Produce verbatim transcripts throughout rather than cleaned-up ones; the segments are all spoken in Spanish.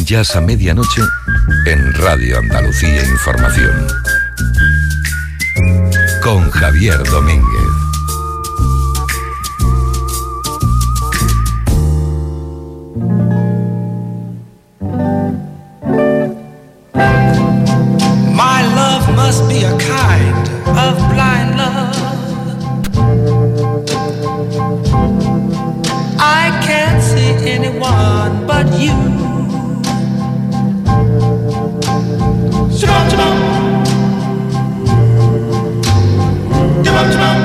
Jazz a medianoche en Radio Andalucía Información. Con Javier Domínguez. My love must be a kind of blind love. I can't see anyone but you. Shabam, shabam. Shabam, shabam.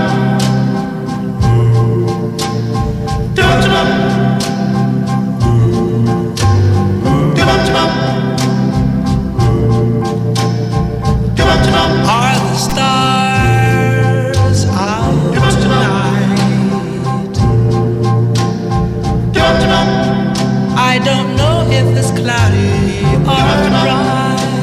Shabam, shabam. Shabam, shabam. Shabam, shabam. Are the stars out tonight? Shabam, shabam. I don't know if it's cloudy or bright.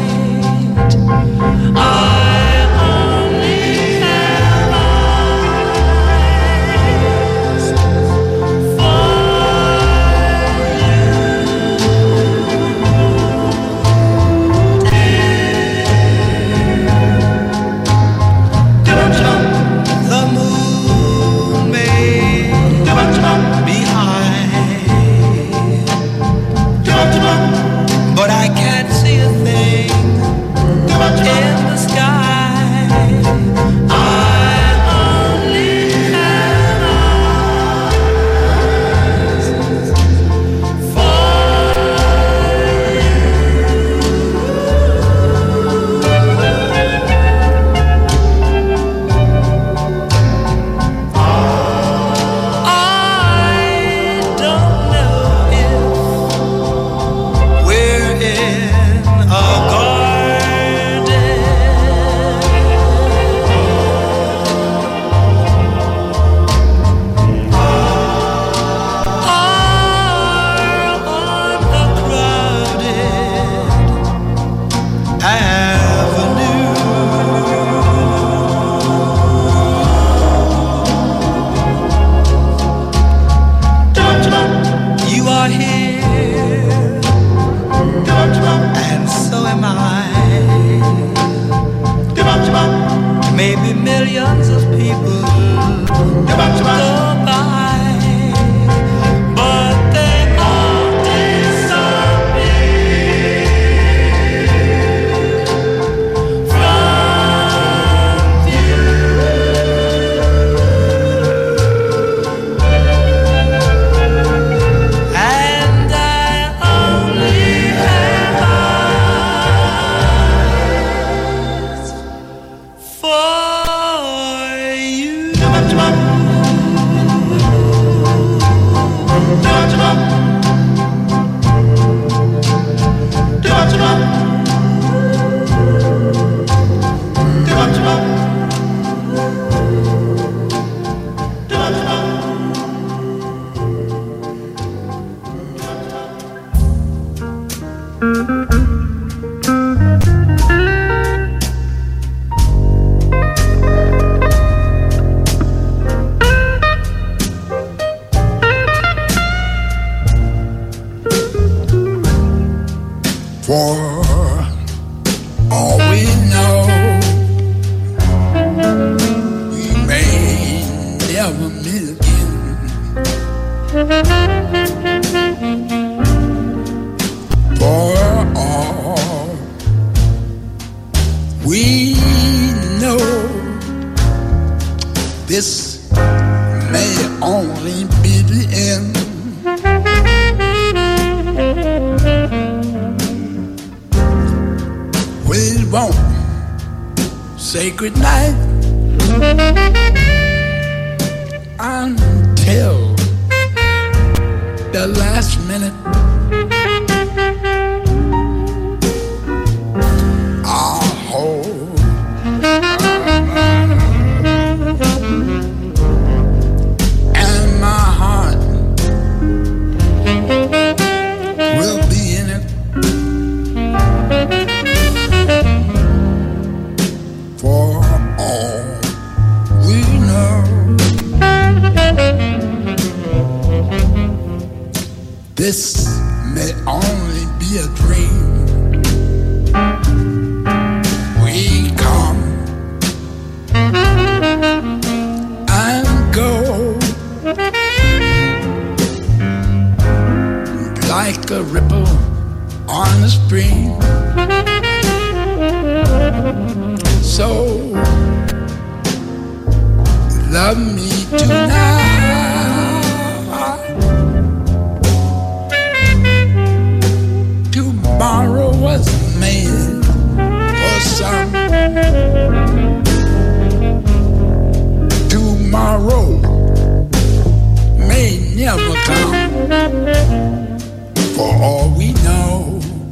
But I can't see a thing in the sky. I only have eyes for I don't know if we're in a garden or on a crowded avenue. You are here, and so am I. Maybe millions of people go by, but they all disappear from view. And I only have eyes for you. For all we know, we may never meet again. For all we know, this may only be the end. We won't say goodnight until the last minute. I'll hold and my heart will be in it. For all we know, this may only be a dream. We come and go like a ripple on the stream. So love me tonight. Tomorrow was made for some. Tomorrow may never come. For all we know.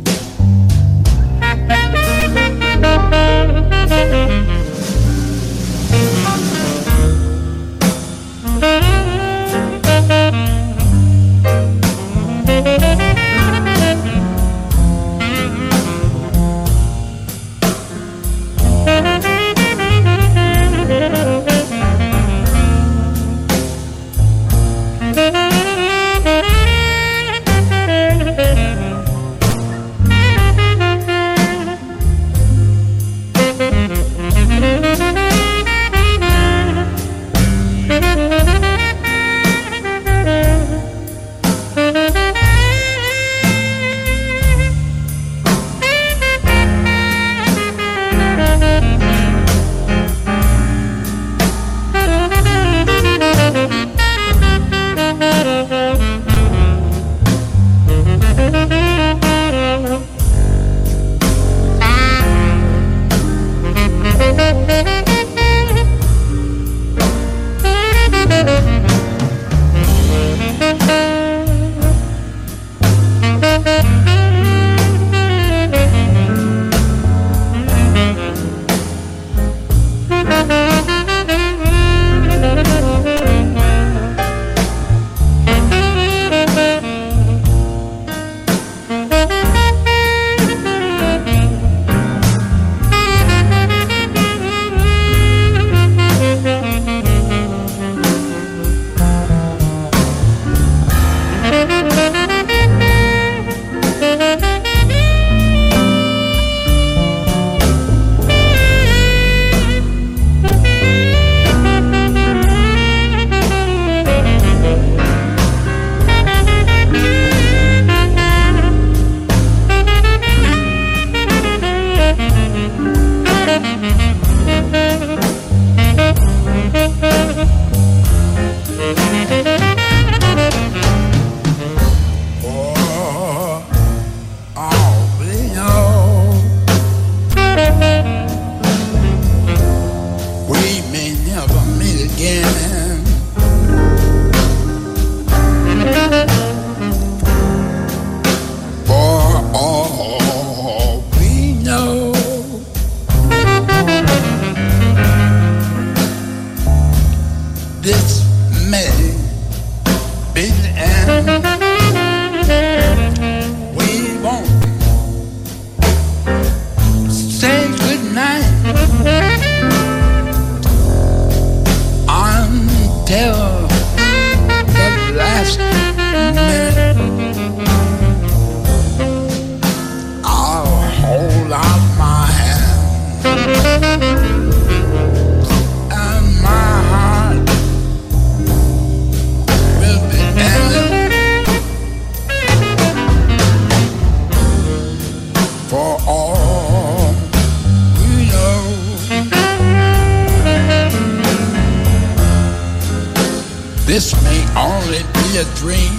This may only be a dream.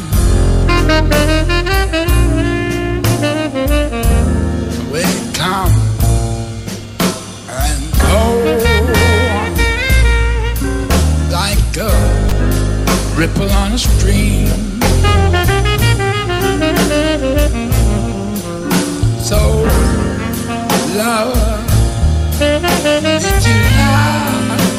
We come and go like a ripple on a stream. So love me tonight.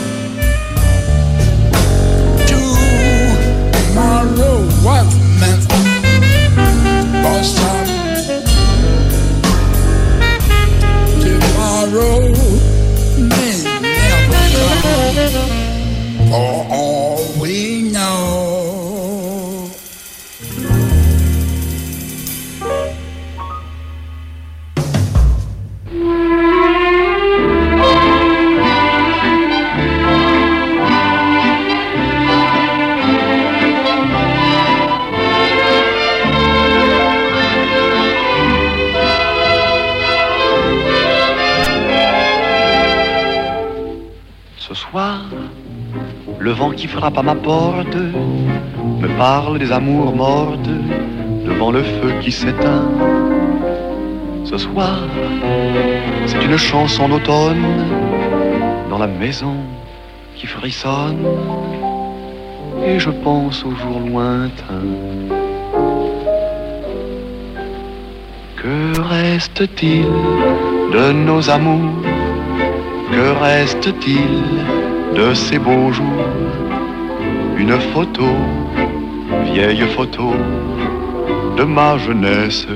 Tomorrow was meant for some. Tomorrow may never come. For all we know. Le vent qui frappe à ma porte me parle des amours mortes devant le feu qui s'éteint. Ce soir, c'est une chanson d'automne dans la maison qui frissonne. Et je pense aux jours lointains. Que reste-t-il de nos amours? Que reste-t-il de ces beaux jours? Une photo, vieille photo de ma jeunesse.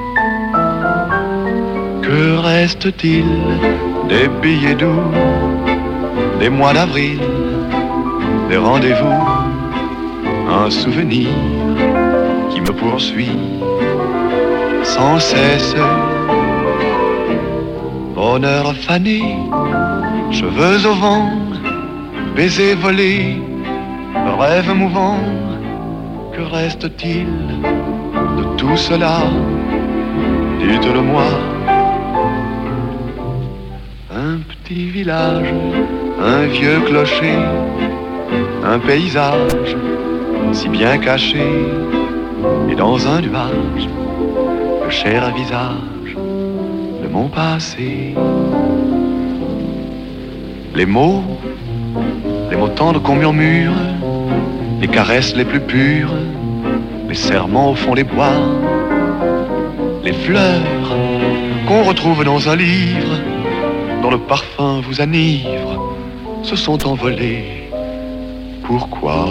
Que reste-t-il des billets doux, des mois d'avril, des rendez-vous? Un souvenir qui me poursuit sans cesse. Bonheur fané, cheveux au vent, baisers volés, rêve mouvant. Que reste-t-il de tout cela? Dites-le-moi. Un petit village, un vieux clocher, un paysage si bien caché, et dans un nuage, le cher visage de mon passé. Les mots, les mots tendres qu'on murmure, les caresses les plus pures, les serments au fond des bois, les fleurs qu'on retrouve dans un livre, dont le parfum vous enivre, se sont envolés. Pourquoi?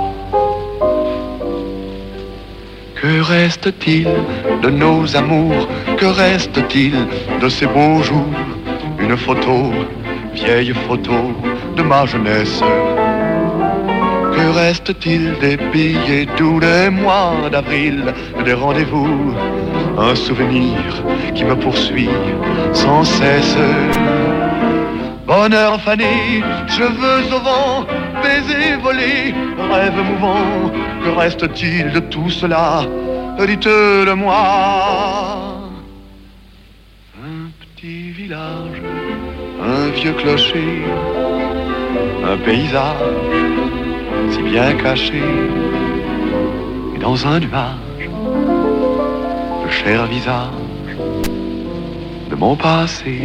Que reste-t-il de nos amours? Que reste-t-il de ces beaux jours? Une photo, vieille photo de ma jeunesse. Que reste-t-il des billets doux, des mois d'avril, des rendez-vous? Un souvenir qui me poursuit sans cesse. Bonheur fané, cheveux au vent, baisers volés, rêve mouvant. Que reste-t-il de tout cela? Dites-le-moi. Un petit village, un vieux clocher, un paysage si bien caché, et dans un nuage, le cher visage de mon passé,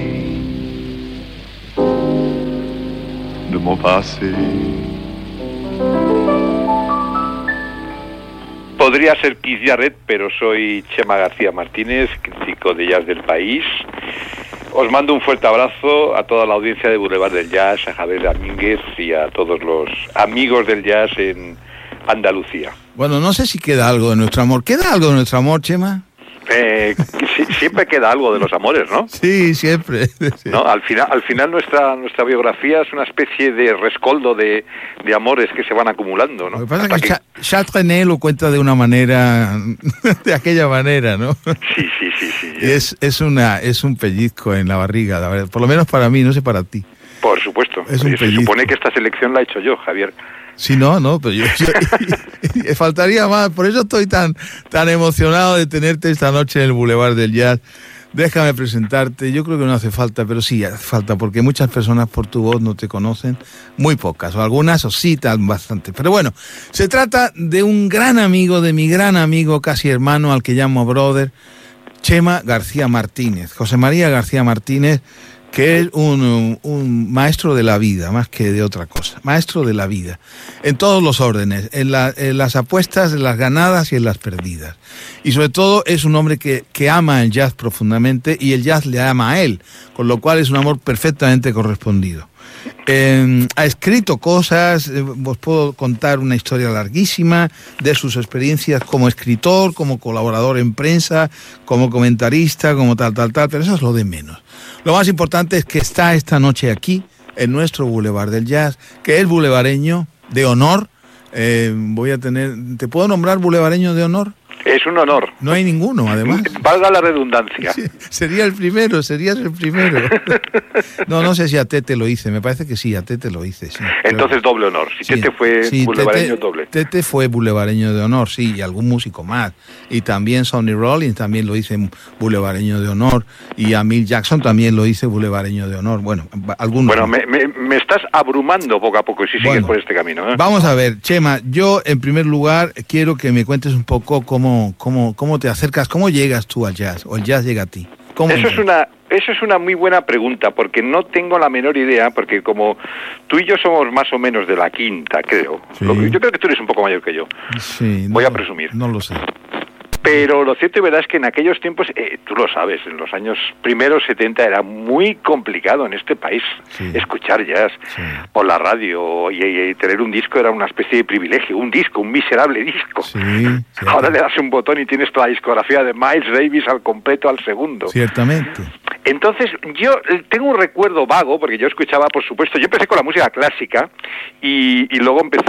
de mon passé. Podría ser Keith Jarrett, pero soy Chema García Martínez, crítico de jazz del país. Os mando un fuerte abrazo a toda la audiencia de Boulevard del Jazz, a Javier Domínguez y a todos los amigos del jazz en Andalucía. Bueno, no sé si queda algo de nuestro amor. ¿Queda algo de nuestro amor, Chema? Eh, sí, siempre queda algo de los amores, ¿no? Sí, siempre. Sí. ¿No? Al final, al final nuestra nuestra biografía es una especie de rescoldo de, de amores que se van acumulando, ¿no? Lo que pasa Hasta es que, que... Ch- Charles René lo cuenta de una manera, de aquella manera, ¿no? Sí, sí, sí, sí. Y es, es, una, es un pellizco en la barriga, la verdad. Por lo menos para mí, no sé para ti. Por supuesto. Es un se pellizco. supone que esta selección la he hecho yo, Javier. Sí, no, no, pero yo, yo y, y faltaría más. Por eso estoy tan, tan emocionado de tenerte esta noche en el Boulevard del Jazz. Déjame presentarte. Yo creo que no hace falta, pero sí hace falta, porque muchas personas por tu voz no te conocen, muy pocas, o algunas o sí, tal, bastante. Pero bueno, se trata de un gran amigo, de mi gran amigo, casi hermano, al que llamo brother, Chema García Martínez. José María García Martínez, que es un, un maestro de la vida, más que de otra cosa. Maestro de la vida, en todos los órdenes, en, la, en las apuestas, en las ganadas y en las perdidas. Y sobre todo es un hombre que, que ama el jazz profundamente y el jazz le ama a él, con lo cual es un amor perfectamente correspondido. Eh, ha escrito cosas, eh, os puedo contar una historia larguísima de sus experiencias como escritor, como colaborador en prensa, como comentarista, como tal, tal, tal, pero eso es lo de menos. Lo más importante es que está esta noche aquí, en nuestro Boulevard del Jazz, que es boulevareño de honor. Eh, voy a tener, ¿te puedo nombrar boulevareño de honor? Es un honor. No hay ninguno, además. Valga la redundancia. Sí, sería el primero, serías el primero. No, no sé si a Tete lo hice, me parece que sí, a Tete lo hice, sí. Entonces doble honor. Si Sí, Tete fue sí, bulevareño, Tete, doble. Tete fue bulevareño de honor, sí, y algún músico más. Y también Sonny Rollins también lo hice bulevareño de honor. Y a Milt Jackson también lo hice bulevareño de honor. Bueno, algunos. Bueno, me, me, me estás abrumando poco a poco si sigues Bueno, por este camino, ¿eh? Vamos a ver, Chema, yo en primer lugar quiero que me cuentes un poco cómo, cómo, cómo te acercas, cómo llegas tú al jazz, o el jazz llega a ti. ¿Cómo Eso es una eso es una muy buena pregunta, porque no tengo la menor idea, porque como tú y yo somos más o menos de la quinta, creo. Sí. Lo- Yo creo que tú eres un poco mayor que yo. Sí, Voy no- a presumir. No lo sé. Pero lo cierto y verdad es que en aquellos tiempos, eh, tú lo sabes, en los años primeros setenta era muy complicado en este país Sí. escuchar jazz Sí. por la radio y, y- y tener un disco era una especie de privilegio, un disco, un miserable disco. Sí, Ahora cierto- le das un botón y tienes toda la discografía de Miles Davis al completo al segundo. ciertamente. Entonces, yo eh, tengo un recuerdo vago, porque yo escuchaba, por supuesto, yo empecé con la música clásica y, y luego empecé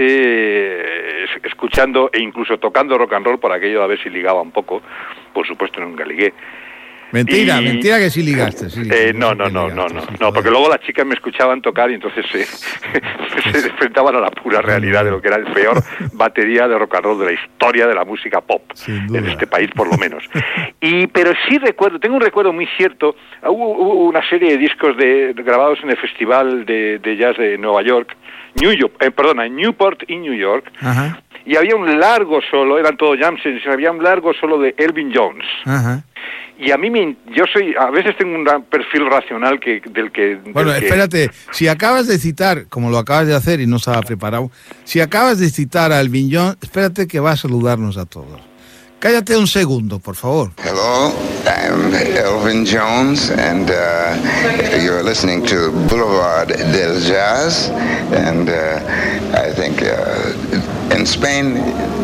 eh, es- escuchando e incluso tocando rock and roll por aquello de a ver si ligaba un poco. Por supuesto, nunca ligué. Mentira, Y- mentira que sí ligaste. Sí ligaste, Eh, no, sí no, que no, ligaste, no, no, sí, no, joder. porque luego las chicas me escuchaban tocar y entonces eh, se enfrentaban a la pura realidad de lo que era el peor batería de rock and roll de la historia de la música pop Sin duda. en este país, por lo menos. Y pero sí recuerdo, tengo un recuerdo muy cierto. Hubo, hubo una serie de discos de, grabados en el Festival de, de Jazz de Nueva York, New York, eh, perdona, Newport y New York. Ajá, Y había un largo solo, eran todos jam sessions, había un largo solo de Elvin Jones. ajá. Y a mí me, yo soy, a veces tengo un gran perfil racional que del que... del Bueno, que- espérate, si acabas de citar, como lo acabas de hacer y no estaba preparado, si acabas de citar a Elvin Jones, espérate que va a saludarnos a todos. Cállate un segundo, por favor. Hello, I'm Elvin Jones, and uh, you're listening to Boulevard del Jazz. And uh, I think uh, in Spain,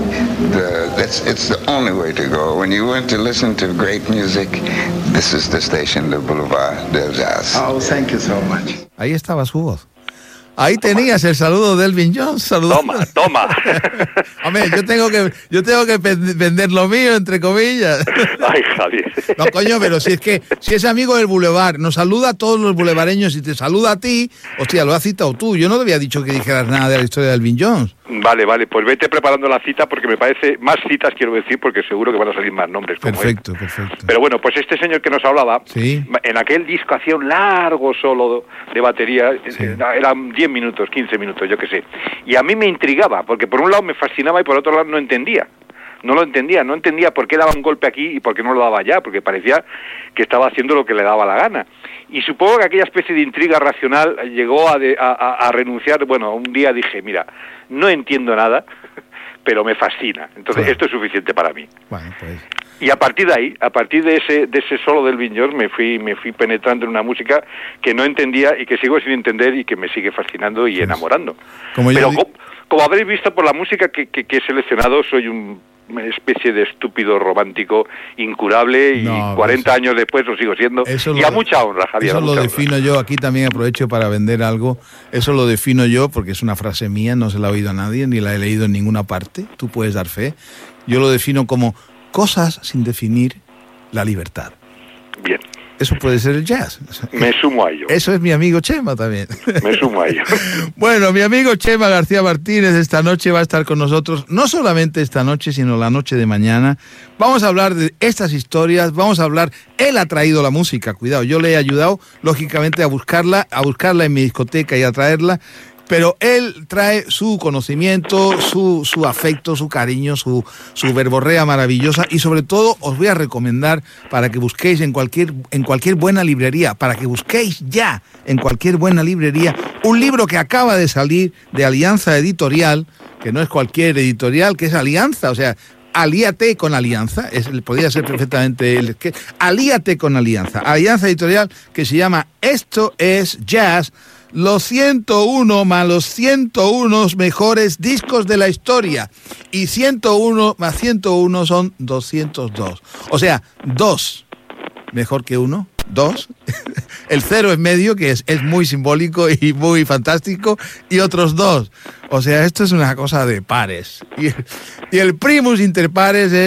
the, that's, it's the only way to go. When you want to listen to great music, this is the station, the Boulevard del Jazz. Oh, thank you so much. Ahí estaba su voz. Ahí tenías el saludo de Elvin Jones. Saludando. Toma, toma. Hombre, yo tengo que, yo tengo que pen- vender lo mío, entre comillas. Ay, Javier. No, coño, pero si es que, si es amigo del Boulevard, nos saluda a todos los bulevareños y te saluda a ti, hostia, lo has citado tú. Yo no te había dicho que dijeras nada de la historia de Elvin Jones. Vale, vale, pues vete preparando la cita porque me parece, más citas quiero decir, porque seguro que van a salir más nombres como Perfecto, este. perfecto. Pero bueno, pues este señor que nos hablaba, Sí. en aquel disco hacía un largo solo de batería, Sí. eran diez minutos, quince minutos, yo qué sé. Y a mí me intrigaba, porque por un lado me fascinaba y por otro lado no entendía. No lo entendía, no entendía por qué daba un golpe aquí y por qué no lo daba allá, porque parecía que estaba haciendo lo que le daba la gana. Y supongo que aquella especie de intriga racional llegó a, de, a, a, a renunciar. Bueno, un día dije, mira, no entiendo nada, pero me fascina. Entonces, Claro. esto es suficiente para mí. Bueno, pues. Y a partir de ahí, a partir de ese de ese solo del Elvin Jones, me fui me fui penetrando en una música que no entendía y que sigo sin entender y que me sigue fascinando y Pues, enamorando. como yo Pero di- como, como habréis visto por la música que, que, que he seleccionado, soy un, una especie de estúpido romántico incurable y No, cuarenta eso- años después lo sigo siendo. Eso Y lo- a mucha honra, Javier. Eso a lo mucha defino honra. yo, aquí también aprovecho para vender algo, eso lo defino yo porque es una frase mía, no se la ha oído a nadie, ni la he leído en ninguna parte, tú puedes dar fe. Yo lo defino como cosas sin definir la libertad. Bien, Eso puede ser el jazz. me sumo a ello. Eso es mi amigo Chema también. Me sumo a ello. Bueno, mi amigo Chema García Martínez esta noche va a estar con nosotros, no solamente esta noche, sino la noche de mañana. Vamos a hablar de estas historias, vamos a hablar, él ha traído la música, cuidado, yo le he ayudado, lógicamente, a buscarla, a buscarla en mi discoteca y a traerla, pero él trae su conocimiento, su, su afecto, su cariño, su, su verborrea maravillosa y sobre todo os voy a recomendar para que busquéis en cualquier, en cualquier buena librería, para que busquéis ya en cualquier buena librería un libro que acaba de salir de Alianza Editorial, que no es cualquier editorial, que es Alianza, o sea, alíate con Alianza, es, podría ser perfectamente el que alíate con Alianza, Alianza Editorial, que se llama Esto es Jazz, los ciento uno más los ciento uno mejores discos de la historia, y ciento uno más ciento uno son doscientos dos, o sea, dos mejor que uno, dos, el cero en medio, que es, es muy simbólico y muy fantástico, y otros dos. O sea, esto es una cosa de pares. Y, y el primus inter pares es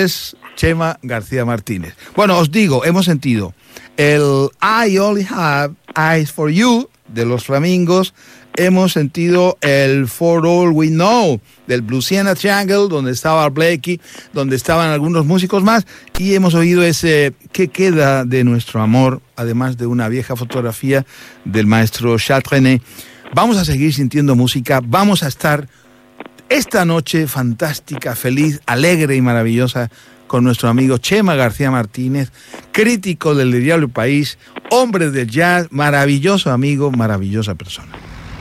Chema García Martínez. Bueno, os digo, hemos sentido el I Only Have Eyes for You de los Flamingos, hemos sentido el For All We Know del Bluesiana Triangle, donde estaba Blakey, donde estaban algunos músicos más, y hemos oído ese ¿Qué queda de nuestro amor?, además de una vieja fotografía del maestro Charles Trenet. Vamos a seguir sintiendo música, vamos a estar esta noche fantástica, feliz, alegre y maravillosa con nuestro amigo Chema García Martínez, crítico del diario El País, hombre del jazz, maravilloso amigo, maravillosa persona.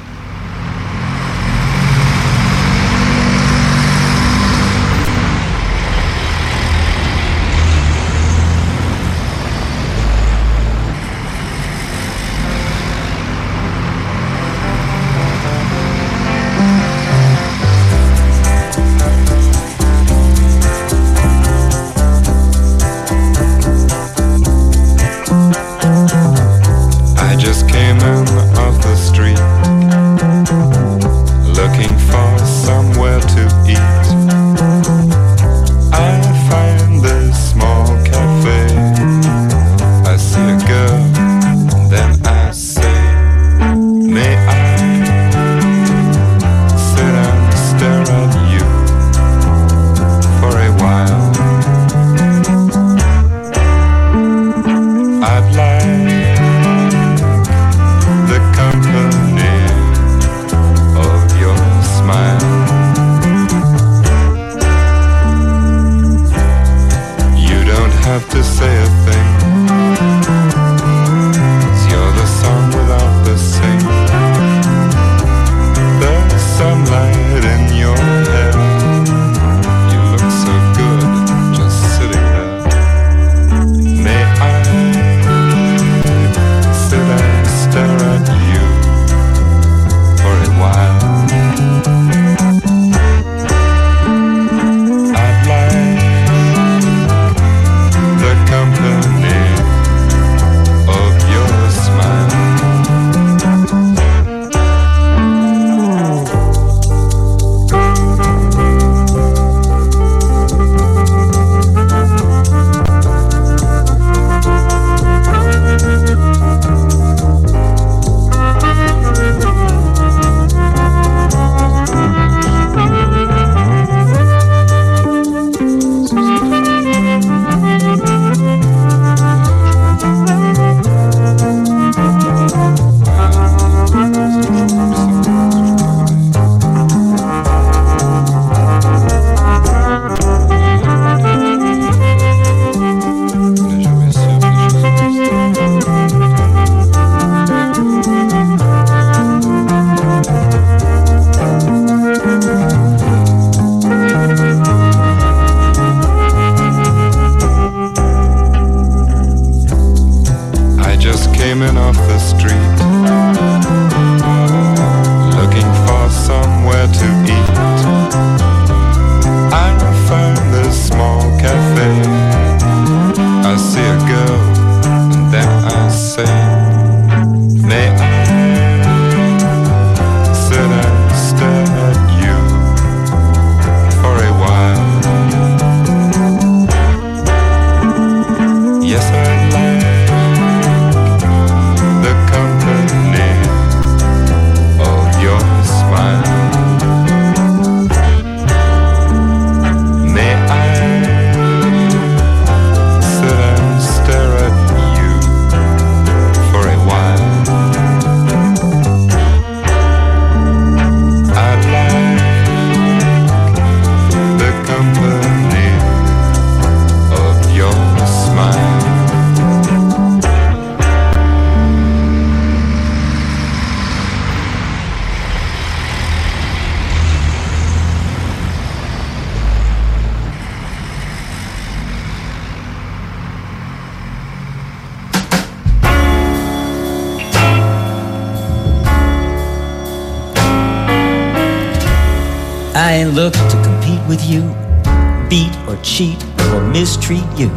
I ain't looking to compete with you, beat or cheat or mistreat you,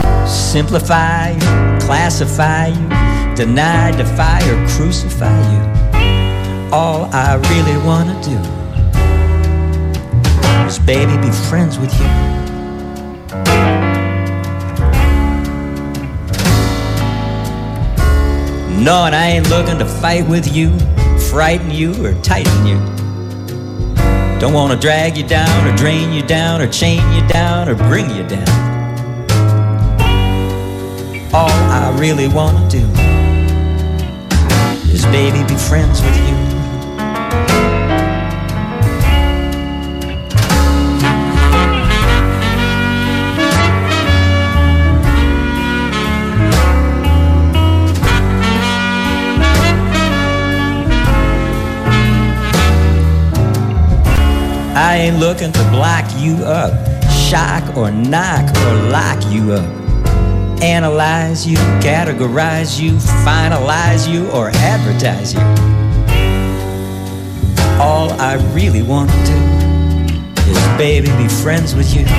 simplify you, classify you, deny, defy or crucify you. All I really wanna do is, baby, be friends with you. No, and I ain't looking to fight with you, frighten you, or tighten you. Don't want to drag you down, or drain you down, or chain you down, or bring you down. All I really want to do is, baby, be friends with you. I ain't looking to block you up, shock or knock or lock you up, analyze you, categorize you, finalize you, or advertise you. All I really want to do is, baby, be friends with you.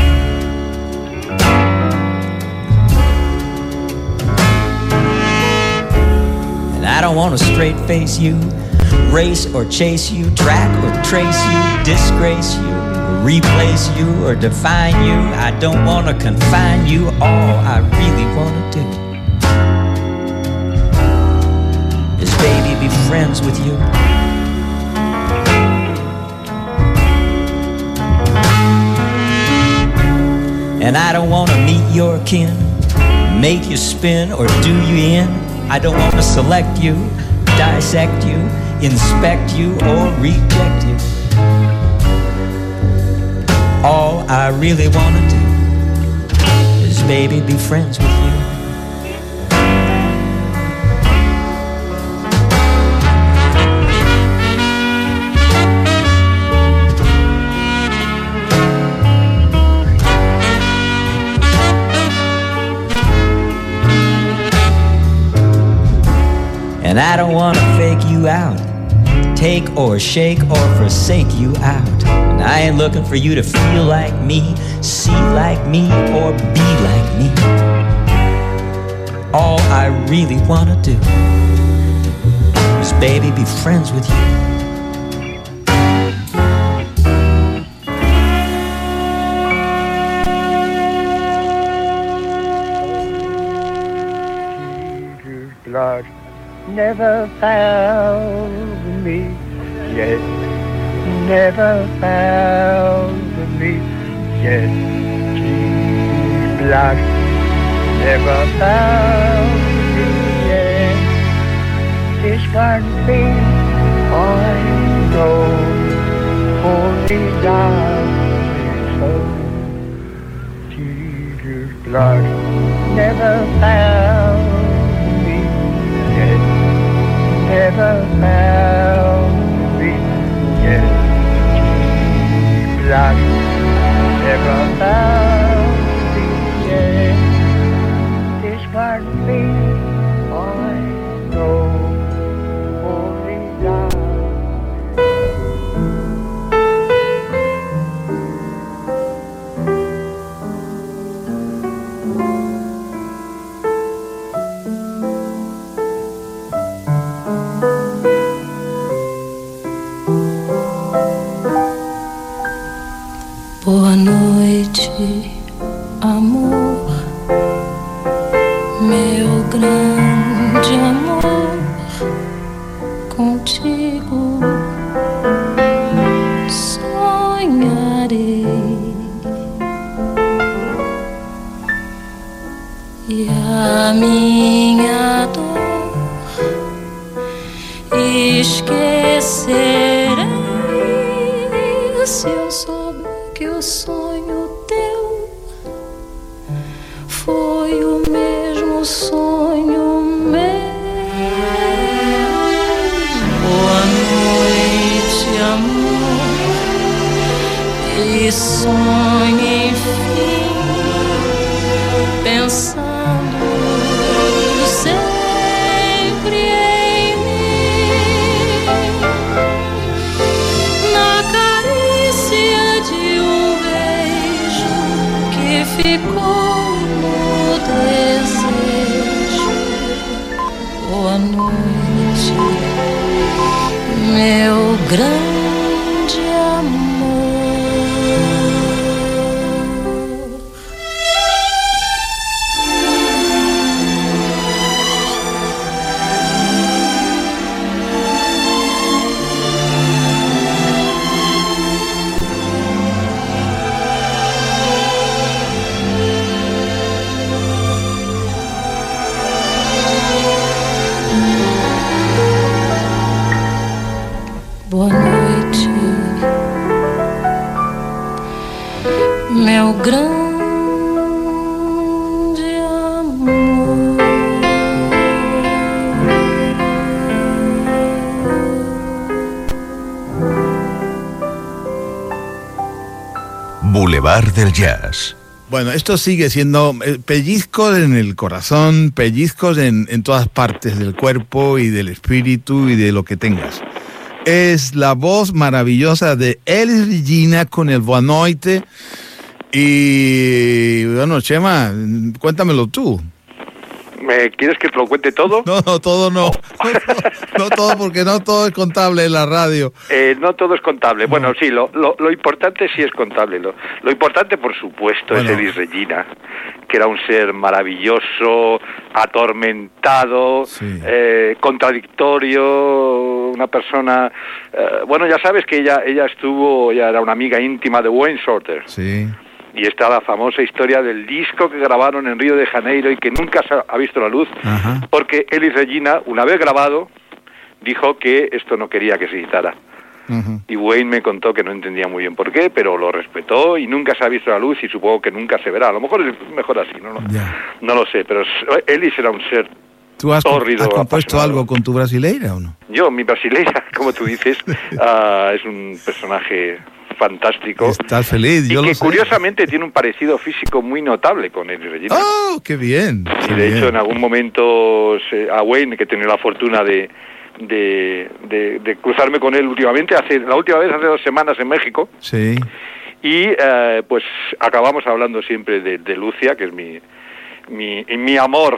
And I don't want to straight face you, race or chase you, track or trace you, disgrace you, replace you or define you. I don't want to confine you. All I really want to do is, baby, be friends with you. And I don't want to meet your kin, make you spin or do you in. I don't want to select you, dissect you, inspect you, or reject you. All I really want to do is, baby, be friends with you. And I don't want to fake you out, take or shake or forsake you out. And I ain't looking for you to feel like me, see like me, or be like me. All I really want to do is, baby, be friends with you. Blood never found me yet, never found me yet. Jesus' blood never found me yet. This one thing I know, only God is so. Jesus' blood never found never found me yet. Jesus' blood never found me yet. This one thing I know, only God. Boa noite, amor, meu grande amor, contigo sonharei e a minha dor esquecerei se eu souber que o sonho teu foi o mesmo sonho meu. Boa noite, amor, e sonhe, enfim, pensando sempre em mim, na carícia de um beijo que ficou no desejo. Boa noite, meu grande amor. Boulevard del Jazz. Bueno, esto sigue siendo eh, pellizcos en el corazón, pellizcos en, en todas partes del cuerpo y del espíritu y de lo que tengas. Es la voz maravillosa de Elis Regina con el Boa Noite. Y bueno, Chema, cuéntamelo tú. ¿Me quieres que te lo cuente todo? No, no, todo no. No, no, no todo, porque no todo es contable en la radio. Eh, no todo es contable. Bueno, sí, lo, lo, lo importante sí es contable. Lo, lo importante, por supuesto, bueno. es Elis Regina, que era un ser maravilloso, atormentado, sí. eh, contradictorio, una persona... Eh, bueno, ya sabes que ella ella estuvo, ella era una amiga íntima de Wayne Shorter. Sí. Y está la famosa historia del disco que grabaron en Río de Janeiro y que nunca se ha visto la luz, Ajá. porque Elis Regina, una vez grabado, dijo que esto no quería que se editara. Uh-huh. Y Wayne me contó que no entendía muy bien por qué, pero lo respetó y nunca se ha visto la luz y supongo que nunca se verá. A lo mejor es mejor así, no, no, yeah. no lo sé, pero Elis era un ser ¿Tú has, tórrido, has compuesto apasionado. Algo con tu brasileira o no? Yo, mi brasileira, como tú dices, uh, es un personaje... fantástico. Estás feliz, yo y que lo sé. Curiosamente tiene un parecido físico muy notable con Elis Regina. ¡Oh, qué bien! Y qué de bien. hecho en algún momento se, a Wayne, que he tenido la fortuna de, de, de, de cruzarme con él últimamente, hace la última vez hace dos semanas en México. Sí. Y eh, pues acabamos hablando siempre de, de Lucia, que es mi... Mi, mi amor,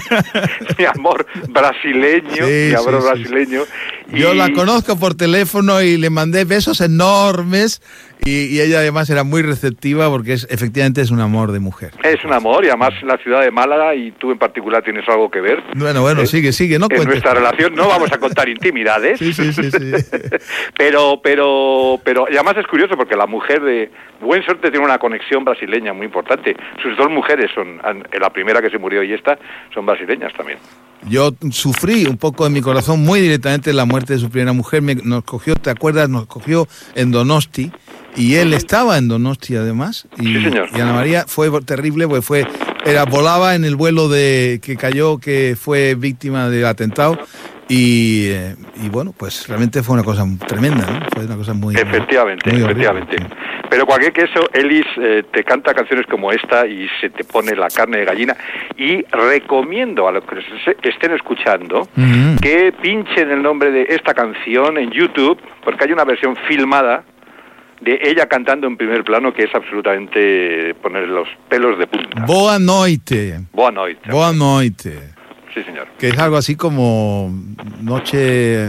mi amor brasileño, sí, mi amor sí, brasileño. Sí. Yo y... la conozco por teléfono y le mandé besos enormes y, y ella además era muy receptiva porque es efectivamente es un amor de mujer. Es un amor y además la ciudad de Málaga y tú en particular tienes algo que ver. Bueno, bueno, eh, sigue, sigue, no en cuentes. nuestra relación no vamos a contar intimidades. Sí, sí, sí, sí. pero, pero, pero y además es curioso porque la mujer de Buen Suerte tiene una conexión brasileña muy importante. Sus dos mujeres son, la primera que se murió y esta, son brasileñas también. Yo sufrí un poco en mi corazón muy directamente la muerte de su primera mujer. Me, nos cogió, ¿te acuerdas? Nos cogió en Donosti y él estaba en Donosti además. Y, sí, señor. Y Ana María fue terrible porque fue, era, volaba en el vuelo de que cayó, que fue víctima del atentado. Y, eh, y bueno, pues realmente fue una cosa tremenda, ¿no? Fue una cosa muy... Efectivamente, muy efectivamente. horrible. Pero cualquier caso, Elis eh, te canta canciones como esta y se te pone la carne de gallina. Y recomiendo a los que se estén escuchando uh-huh. que pinchen el nombre de esta canción en YouTube, porque hay una versión filmada de ella cantando en primer plano que es absolutamente poner los pelos de punta. Boa Noite. Boa Noite. Boa Noite. Sí, señor. Que es algo así como noche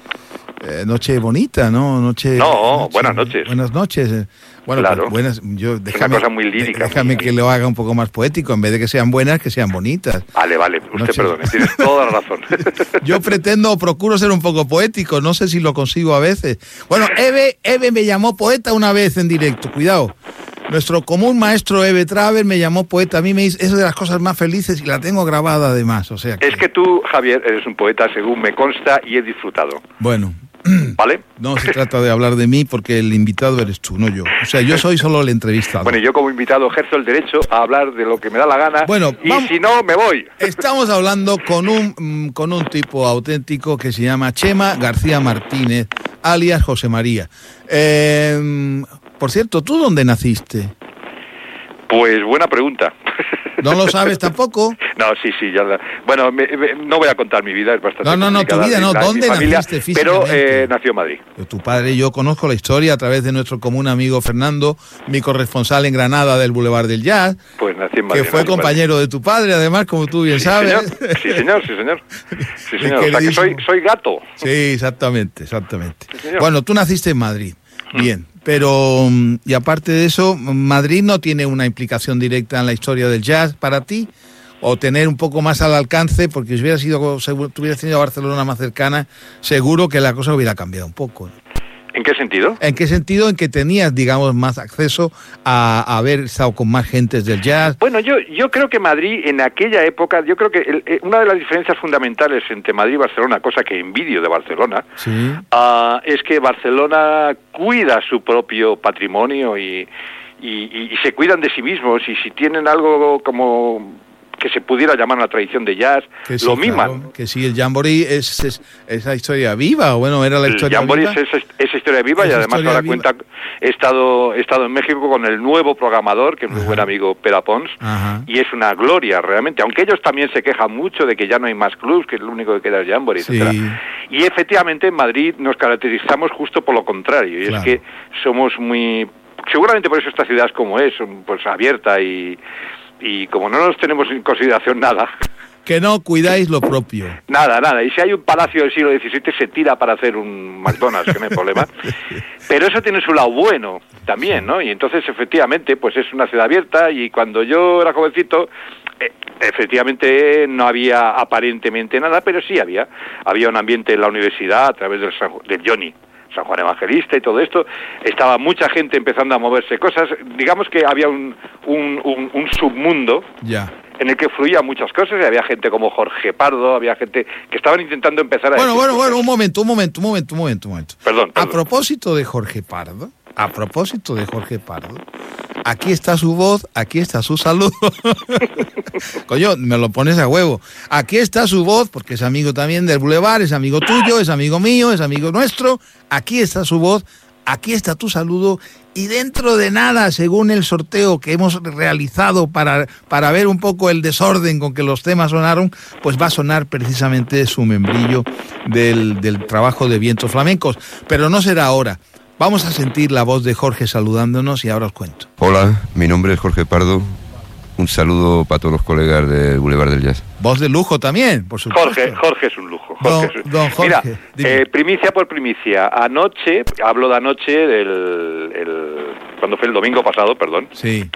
eh, noche bonita, ¿no? Noche. No, noche, buenas noches. Buenas noches. Bueno, claro. pues buenas. Yo déjame, es una cosa muy lírica. Déjame muy... que lo haga un poco más poético, en vez de que sean buenas, que sean bonitas. Vale, vale. Usted noche. perdone, tienes toda la razón. Yo pretendo, procuro ser un poco poético. No sé si lo consigo a veces. Bueno, Eve, Eve me llamó poeta una vez en directo. Cuidado. Nuestro común maestro Eve Traver me llamó poeta. A mí me dice, es de las cosas más felices y la tengo grabada además. O sea que... Es que tú, Javier, eres un poeta según me consta y he disfrutado. Bueno. ¿Vale? No se trata de hablar de mí porque el invitado eres tú, no yo. O sea, yo soy solo el entrevistado. Bueno, yo como invitado ejerzo el derecho a hablar de lo que me da la gana. Bueno, y vamos, si no, me voy. Estamos hablando con un, con un tipo auténtico que se llama Chema García Martínez, alias José María. Eh, por cierto, ¿tú dónde naciste? Pues buena pregunta. ¿No lo sabes tampoco? No, sí, sí, ya la... Bueno, me, me, no voy a contar mi vida, es bastante No, no, no, tu vida no, la, ¿dónde familia, naciste físicamente? Pero eh, nació en Madrid. Tu padre, yo conozco la historia a través de nuestro común amigo Fernando, mi corresponsal en Granada del Boulevard del Jazz. Pues nací en Madrid. Que fue compañero de tu padre, además, como tú bien sí, sabes. Señor. Sí, señor, sí, señor. Sí, señor. O sea, que soy, soy gato. Sí, exactamente, exactamente. Sí, bueno, tú naciste en Madrid. Bien, pero y aparte de eso, ¿Madrid no tiene una implicación directa en la historia del jazz para ti? ¿O tener un poco más al alcance? Porque si hubieras ido, si hubieras tenido a Barcelona más cercana, seguro que la cosa hubiera cambiado un poco, ¿no? ¿En qué sentido? ¿En qué sentido? En que tenías, digamos, más acceso a, a haber estado con más gentes del jazz. Bueno, yo yo creo que Madrid en aquella época, yo creo que el, eh, una de las diferencias fundamentales entre Madrid y Barcelona, cosa que envidio de Barcelona, sí. uh, es que Barcelona cuida su propio patrimonio y, y, y, y se cuidan de sí mismos, y si tienen algo como que se pudiera llamar una tradición de jazz, que sí, lo miman. Claro, que sí, el Jamboree es, es esa historia viva, bueno, era la El historia Jamboree viva. es esa, esa historia viva Esa y además historia ahora viva. cuenta, he estado, he estado en México con el nuevo programador, que es mi Ajá. buen amigo Pera Pons, Ajá. y es una gloria realmente, aunque ellos también se quejan mucho de que ya no hay más clubs, que es lo único que queda el Jamboree, Sí. etcétera. Y efectivamente en Madrid nos caracterizamos justo por lo contrario, y Claro. es que somos muy... Seguramente por eso esta ciudad es como es, pues abierta y, y como no nos tenemos en consideración nada, Que no cuidáis lo propio. nada, nada. Y si hay un palacio del siglo diecisiete se tira para hacer un McDonald's, que no hay problema. Pero eso tiene su lado bueno también, ¿no? Y entonces efectivamente pues es una ciudad abierta y cuando yo era jovencito... Eh, efectivamente no había aparentemente nada, pero sí había. Había un ambiente en la universidad a través del, San, del Johnny, San Juan Evangelista y todo esto. Estaba mucha gente empezando a moverse cosas. Digamos que había un, un, un, un submundo Ya. en el que fluían muchas cosas y había gente como Jorge Pardo, había gente que estaban intentando empezar a... Bueno, decir bueno, cosas. bueno, un momento, un momento, un momento, un momento, un momento. Perdón, A perdón. propósito de Jorge Pardo, a propósito de Jorge Pardo, aquí está su voz, aquí está su saludo. Coño, me lo pones a huevo. Aquí está su voz, porque es amigo también del Boulevard, es amigo tuyo, es amigo mío, es amigo nuestro. Aquí está su voz, aquí está tu saludo. Y dentro de nada, según el sorteo que hemos realizado para, para ver un poco el desorden con que los temas sonaron, pues va a sonar precisamente su membrillo del, del trabajo de Vientos Flamencos. Pero no será ahora. Vamos a sentir la voz de Jorge saludándonos y ahora os cuento. Hola, mi nombre es Jorge Pardo. Un saludo para todos los colegas del Boulevard del Jazz. Voz de lujo también, por supuesto. Jorge, Jorge es un lujo. Don, Jorge es un... don Jorge, Mira, dime. eh, primicia por primicia. Anoche, hablo de anoche, del, el, cuando fue el domingo pasado, perdón, Sí,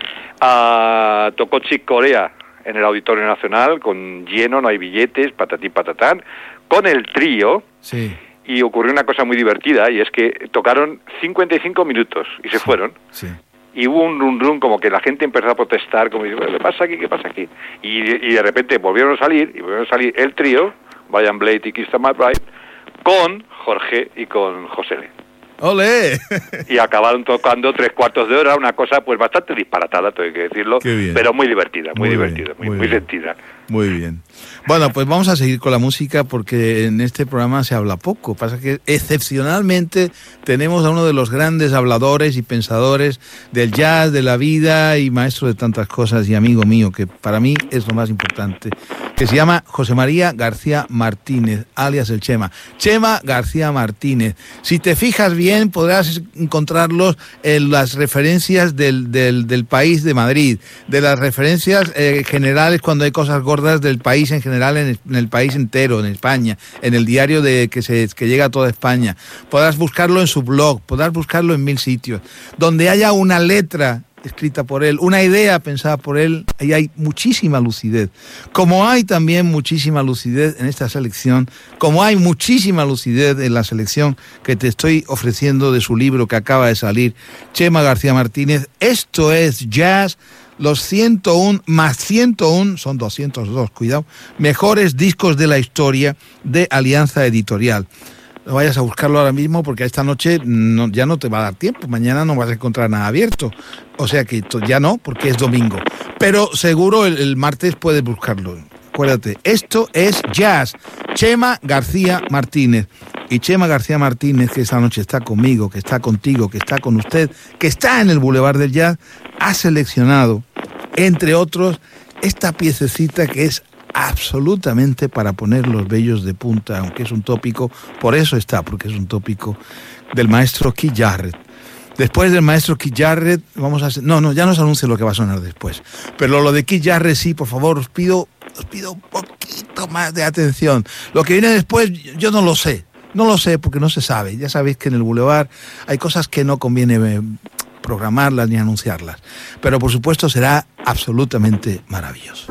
ah, tocó Chick Corea en el Auditorio Nacional, con lleno, no hay billetes, patatí patatán, con el trío. sí, Y ocurrió una cosa muy divertida, y es que tocaron cincuenta y cinco minutos y se fueron. sí. Y hubo un rum rum, como que la gente empezó a protestar, como diciendo, ¿qué pasa aquí? ¿Qué pasa aquí? Y, y de repente volvieron a salir, y volvieron a salir el trío, Brian Blade y Kirsten McBride, con Jorge y con José Le. ¡Ole! Y acabaron tocando tres cuartos de hora, una cosa pues bastante disparatada, tengo que decirlo, Qué bien. pero muy divertida, muy, Muy divertida, bien, muy, muy muy bien. sentida. Muy bien. Bueno, pues vamos a seguir con la música porque en este programa se habla poco. Pasa que excepcionalmente tenemos a uno de los grandes habladores y pensadores del jazz, de la vida y maestro de tantas cosas y amigo mío, que para mí es lo más importante, que se llama José María García Martínez, alias el Chema. Chema García Martínez. Si te fijas bien, podrás encontrarlos en las referencias del, del, del país de Madrid, de las referencias eh, generales cuando hay cosas gordas del país en general, en el, en el país entero, en España, en el diario de que, se, que llega a toda España. Podrás buscarlo en su blog, podrás buscarlo en mil sitios. Donde haya una letra escrita por él, una idea pensada por él, ahí hay muchísima lucidez. Como hay también muchísima lucidez en esta selección, como hay muchísima lucidez en la selección que te estoy ofreciendo de su libro que acaba de salir, Chema García Martínez, esto es jazz, los ciento uno más ciento uno, son doscientos dos, cuidado, mejores discos de la historia de Alianza Editorial. No vayas a buscarlo ahora mismo porque esta noche no, ya no te va a dar tiempo, mañana no vas a encontrar nada abierto, o sea que ya no, porque es domingo, pero seguro el, el martes puedes buscarlo. Acuérdate, esto es jazz, Chema García Martínez. Y Chema García Martínez, que esta noche está conmigo, que está contigo, que está con usted, que está en el Boulevard del Jazz, ha seleccionado, entre otros, esta piececita que es absolutamente para poner los vellos de punta, aunque es un tópico, por eso está, porque es un tópico del maestro Keith Jarrett. Después del maestro Keith Jarrett, vamos a hacer... No, no, ya nos anuncie lo que va a sonar después. Pero lo de Keith Jarrett, sí, por favor, os pido, os pido un poquito más de atención. Lo que viene después, yo no lo sé. No lo sé porque no se sabe. Ya sabéis que en el Boulevard hay cosas que no conviene eh, programarlas ni anunciarlas. Pero por supuesto será absolutamente maravilloso.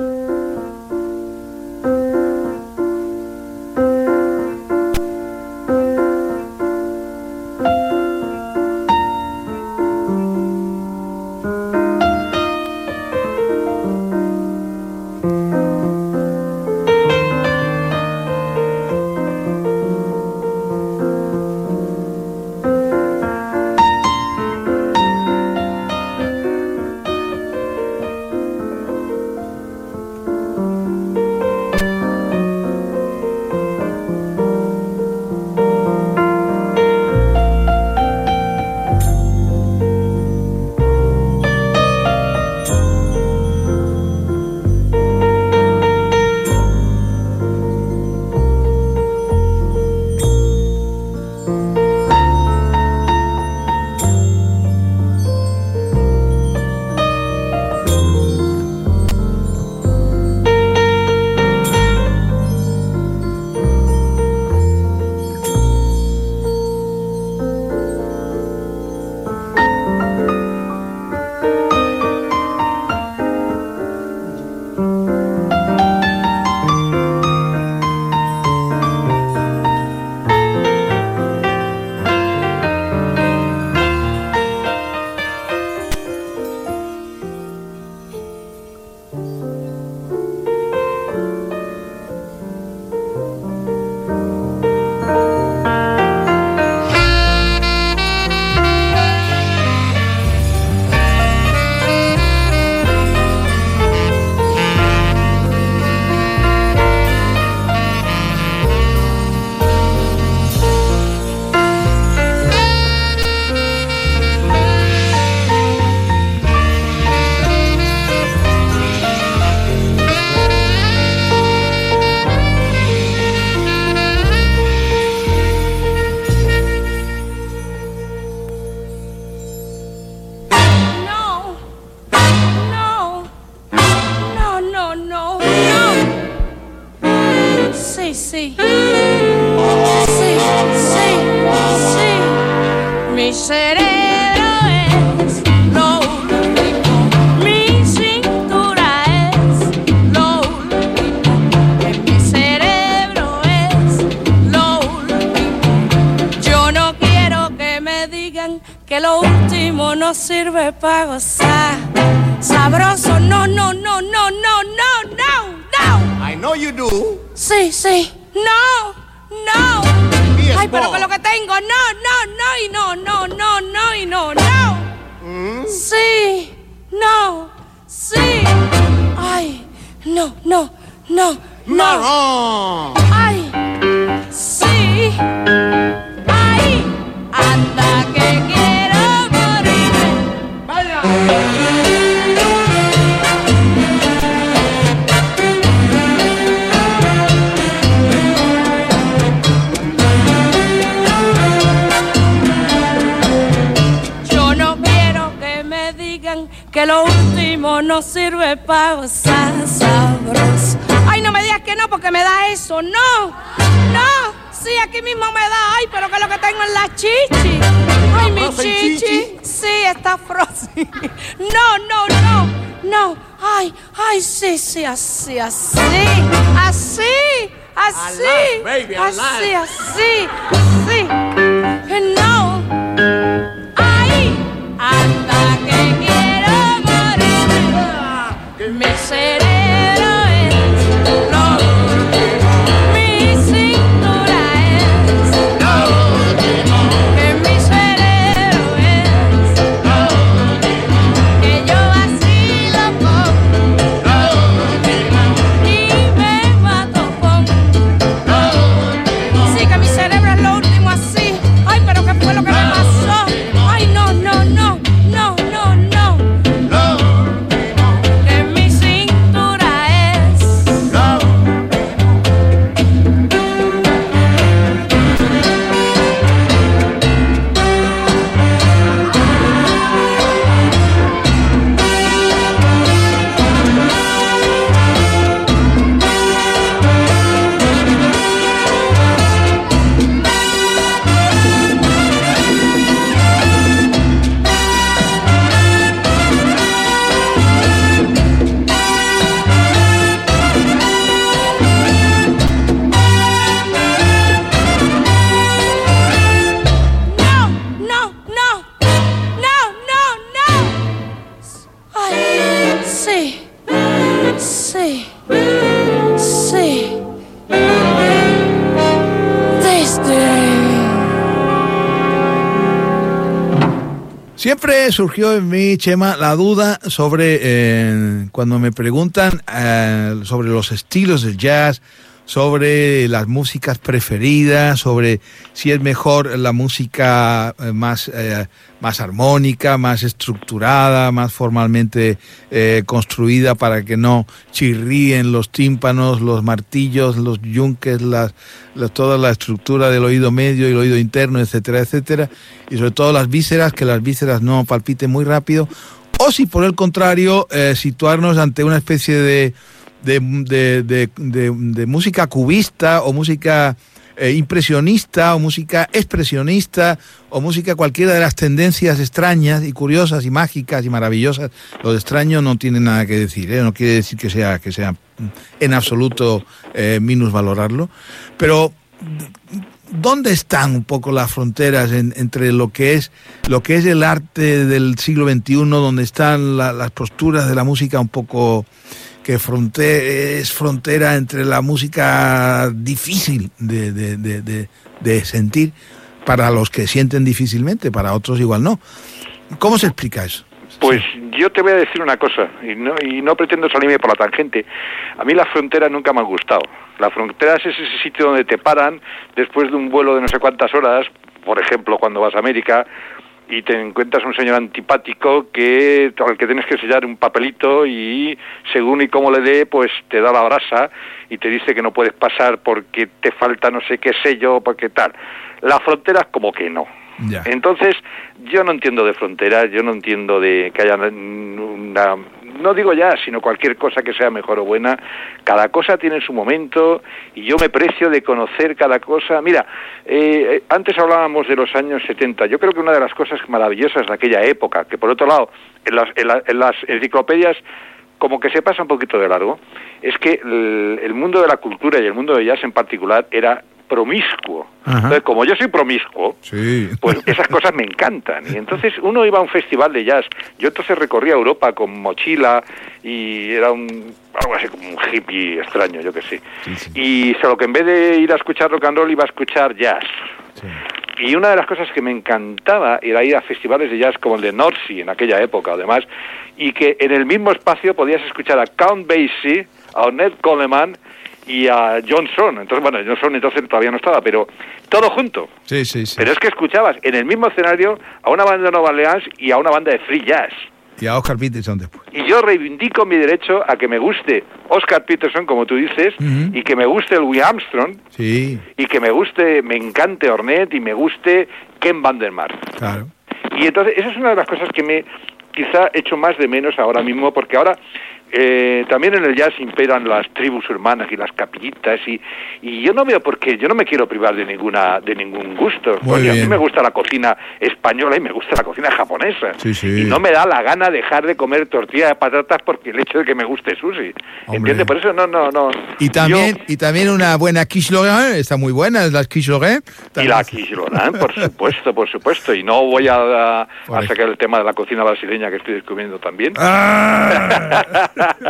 Sí, sí. Sí, sí, sí. Mi cerebro es lo último. Mi cintura es lo último. Que mi cerebro es lo último. Yo no quiero que me digan que lo último no sirve para gozar. Sabroso, no, no, no, no, no, no, no, no. I know you do. Sí, sí, no, no. Yes, Ay, pero boy. con lo que tengo, no, no, no, y no, no, no, no, y no, no. Mm? Sí, no, sí. Ay, no, no, no, no. Marrón. Ay, sí. Ay, anda que quiero morirme. Vaya. Yo no quiero que me digan que lo último no sirve para gozar sabroso. Ay, no me digas que no porque me da eso, no, no. Sí, aquí mismo me da, ay, pero que lo que tengo en la chichi. Ay, mi ¿Frozen chichi. chichi? Sí, está frozen. No, no, no, no. Ay, ay, sí, sí, así, así, así, así, Alive, baby, así, alive. así, así. No. Ay, anda que quiero morirme. Mi cerebro es lo último. Mi cintura es lo último. Que mi cerebro es lo último. Que yo vacilo con lo último. Y me mato con lo último. Sí, que mi cerebro es lo último así. Ay, pero ¿qué fue lo que me pasó? Ay, no, no, no, no, no, no. Que mi cintura es no, no, no, no, no, no. Ay, sí, sí, sí. This day. Siempre surgió en mí, Chema, la duda sobre, eh, cuando me preguntan eh, sobre los estilos del jazz, sobre las músicas preferidas, sobre si es mejor la música eh, más, eh, más armónica, más estructurada, más formalmente eh, construida para que no chirríen los tímpanos, los martillos, los yunques, las, las, toda la estructura del oído medio y el oído interno, etcétera, etcétera, y sobre todo las vísceras, que las vísceras no palpiten muy rápido, o si por el contrario eh, situarnos ante una especie de De, de, de, de, de música cubista o música eh, impresionista o música expresionista o música cualquiera de las tendencias extrañas y curiosas y mágicas y maravillosas. Lo de extraño no tiene nada que decir, ¿eh? No quiere decir que sea, que sea en absoluto eh, minusvalorarlo, pero ¿dónde están un poco las fronteras en, entre lo que es lo que es el arte del siglo veintiuno, donde están la, las posturas de la música un poco que fronte, es frontera entre la música difícil de, de, de, de, de sentir para los que sienten difícilmente, para otros igual no? ¿Cómo se explica eso? Pues yo te voy a decir una cosa, y no, y no pretendo salirme por la tangente. A mí las fronteras nunca me han gustado. Las fronteras es ese sitio donde te paran después de un vuelo de no sé cuántas horas, por ejemplo, cuando vas a América, y te encuentras un señor antipático que al que tienes que sellar un papelito y según y cómo le dé, pues te da la brasa y te dice que no puedes pasar porque te falta no sé qué sello, porque tal. Las fronteras como que no. Ya. Entonces, yo no entiendo de fronteras, yo no entiendo de que haya una, no digo ya, sino cualquier cosa que sea mejor o buena, cada cosa tiene su momento y yo me precio de conocer cada cosa. Mira, eh, antes hablábamos de los años setenta, yo creo que una de las cosas maravillosas de aquella época, que por otro lado, en las, en la, en las enciclopedias como que se pasa un poquito de largo, es que el, el mundo de la cultura y el mundo de jazz en particular era promiscuo. Ajá. Entonces, como yo soy promiscuo, Sí. pues esas cosas me encantan. Y entonces uno iba a un festival de jazz. Yo entonces recorría Europa con mochila y era un algo así como un hippie extraño, yo qué sé. Sí, sí. Y solo que en vez de ir a escuchar rock and roll iba a escuchar jazz. Sí. Y una de las cosas que me encantaba era ir a festivales de jazz como el de North Sea en aquella época, además, y que en el mismo espacio podías escuchar a Count Basie, a Ornette Coleman y a Johnson. Entonces, bueno, Johnson entonces todavía no estaba, pero todo junto. Sí, sí, sí. Pero es que escuchabas en el mismo escenario a una banda de Nueva Orleans y a una banda de free jazz. Y a Oscar Peterson después. Y yo reivindico mi derecho a que me guste Oscar Peterson, como tú dices, Ujú. y que me guste Louis Armstrong, Sí, y que me guste, me encante Ornette, y me guste Ken Vandermark. claro. Y entonces, esa es una de las cosas que me quizá echo más de menos ahora mismo, porque ahora eh, también en el jazz imperan las tribus urbanas y las capillitas, y, y yo no veo por qué, yo no me quiero privar de ninguna de ningún gusto. Muy Oye, a mí bien. me gusta la cocina española y me gusta la cocina japonesa. Sí, sí. Y no me da la gana dejar de comer tortilla de patatas porque el hecho de que me guste sushi. Hombre. ¿Entiendes? Por eso no, no, no. Y también, Yo- y también una buena quiche Lorraine, está muy buena, las quiche Lorraine. Y También la está- quiche Lorraine, por supuesto, por supuesto. Y no voy a, a, Por a eso. sacar el tema de la cocina brasileña que estoy descubriendo también. ¡Ah!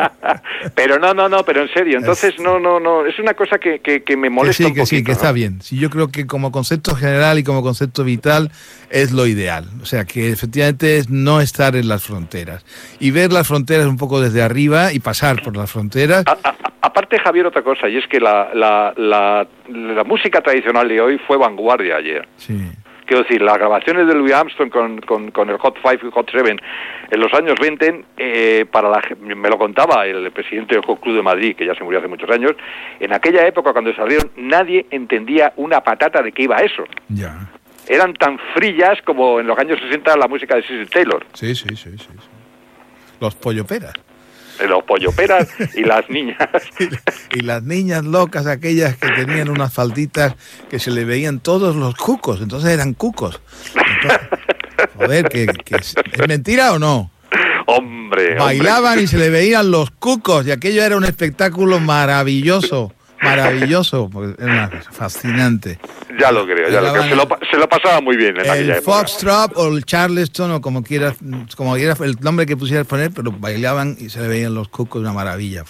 Pero no, no, no, pero en serio. Entonces, no, no, no. Es una cosa que, que, que me Que molesta sí, un que sí, poquito, que ¿no? está bien. Sí, yo creo que como concepto general y como concepto vital es lo ideal. O sea, que efectivamente es no estar en las fronteras. Y ver las fronteras un poco desde arriba y pasar por las fronteras. A- a- aparte, Javier, otra cosa, y es que la, la, la, la música tradicional de hoy fue vanguardia ayer. Sí. Quiero decir, las grabaciones de Louis Armstrong con, con, con el Hot Five y Hot Seven en los años veinte, eh, para la, ge- me lo contaba el presidente del Hot Club de Madrid, que ya se murió hace muchos años, en aquella época cuando salieron nadie entendía una patata de qué iba eso. Ya. Eran tan frillas como en los años sesenta la música de Cecil Taylor, Sí, sí, sí, sí, sí. Los polloperas. de los polloperas y las niñas. Y las niñas locas, aquellas que tenían unas falditas que se le veían todos los cucos, entonces eran cucos. Entonces, joder, que, que es, ¿es mentira o no? Hombre, Bailaban hombre. y se le veían los cucos y aquello era un espectáculo maravilloso, maravilloso, porque era una cosa fascinante. Ya lo creo, ya lo creo. Bailaban Se lo, pa- se lo pasaba muy bien en aquella el época. foxtrot o el charleston o como quieras, como quieras el nombre que pusieras poner, pero bailaban y se le veían los cucos, una maravilla,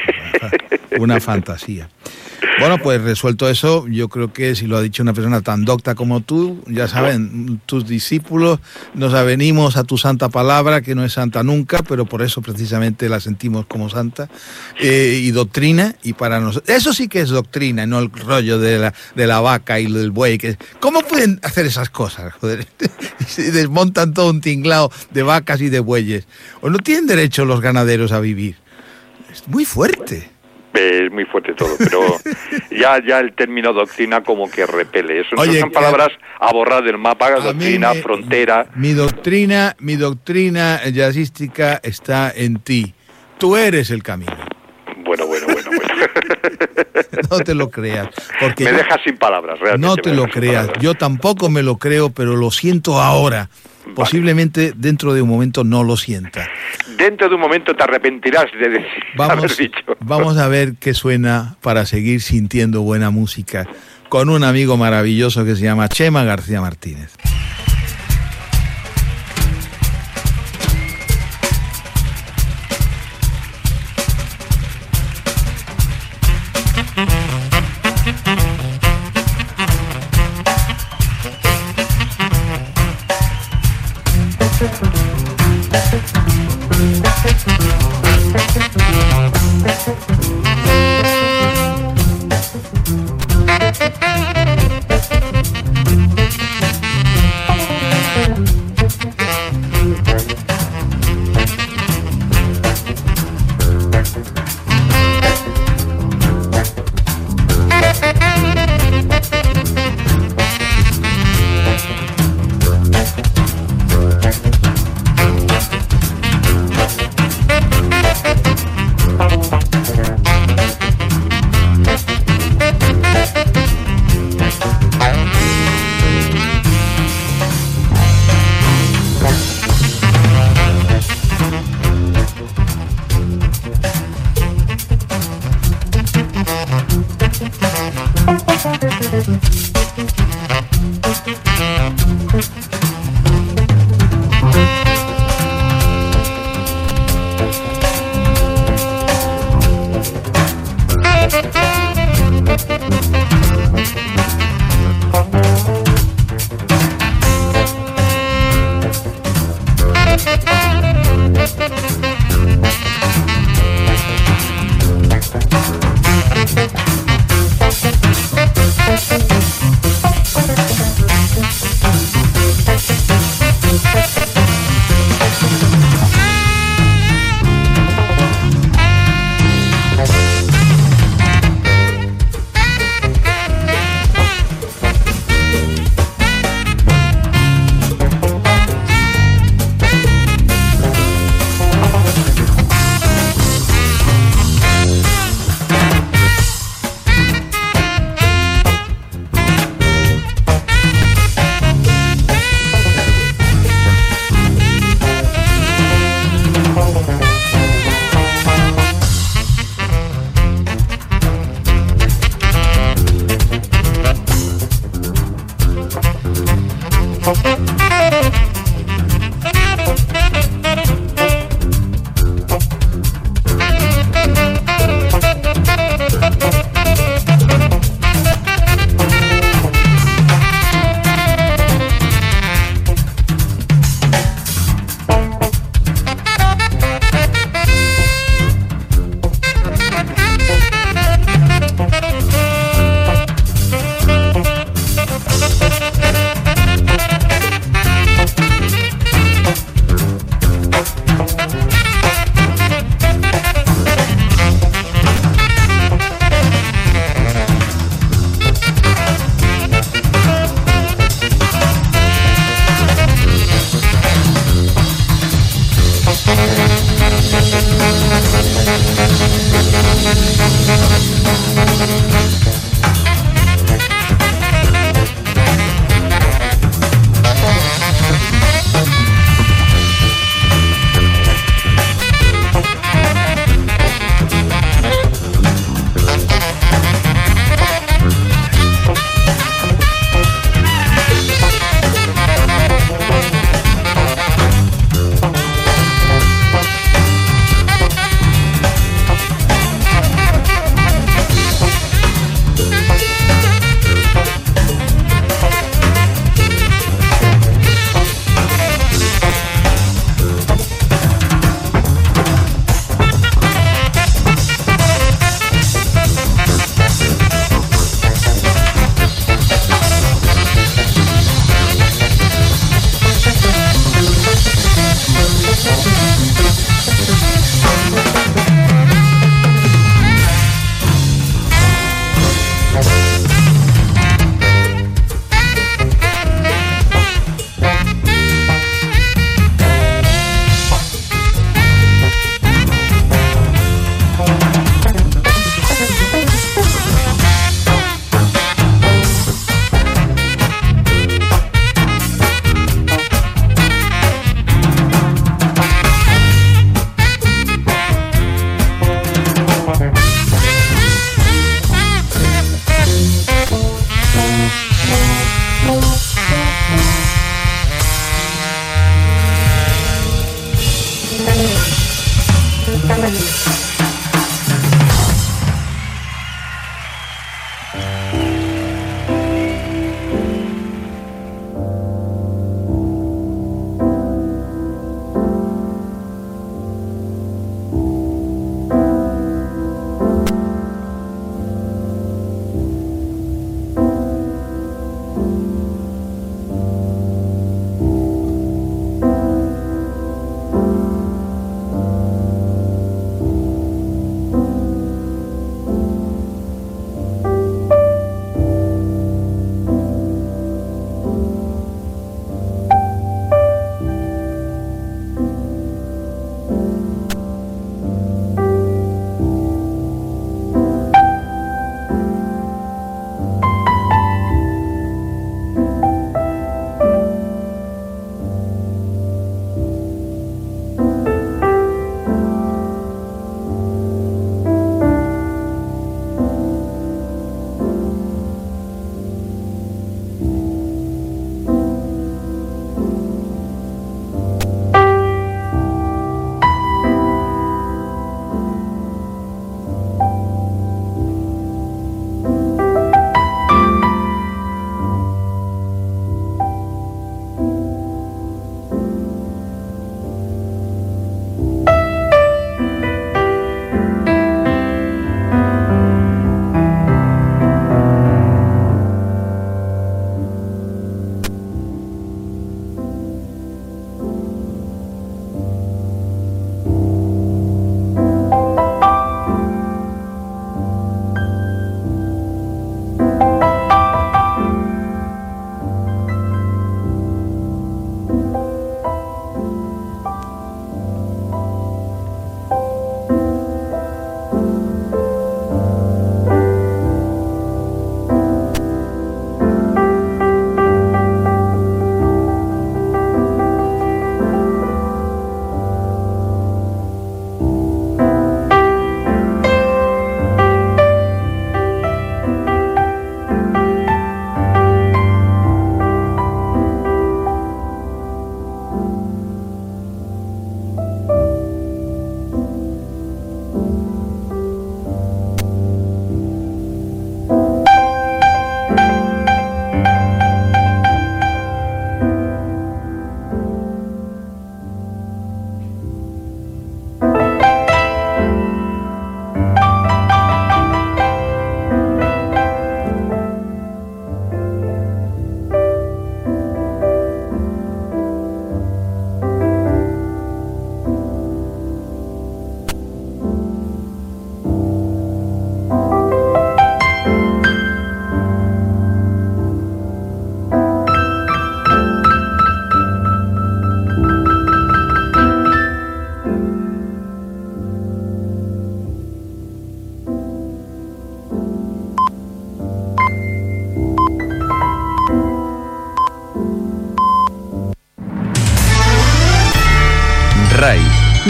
una fantasía. Bueno, pues resuelto eso, yo creo que si lo ha dicho una persona tan docta como tú, ya saben, tus discípulos nos avenimos a tu santa palabra, que no es santa nunca, pero por eso precisamente la sentimos como santa, eh, y doctrina, y para nosotros, eso sí que es doctrina, no el rollo de la, de la vaca y del buey. Que, ¿cómo pueden hacer esas cosas? Joder, y desmontan todo un tinglao de vacas y de bueyes. ¿O no tienen derecho los ganaderos a vivir? Es muy fuerte. Es muy fuerte todo, pero ya ya el término doctrina como que repele. Eso Oye, son que- palabras a borrar del mapa, A doctrina, mí me- frontera. Mi doctrina, mi doctrina jazzística está en ti. Tú eres el camino. Bueno, bueno, bueno, bueno. No te lo creas. Porque Me yo- dejas sin palabras, realmente. no te me lo dejas sin creas. palabras. Yo tampoco me lo creo, pero lo siento ahora. Vale. Posiblemente dentro de un momento no lo sienta. Dentro de un momento te arrepentirás de decir, haber Vamos, dicho. vamos a ver qué suena para seguir sintiendo buena música con un amigo maravilloso que se llama Chema García Martínez.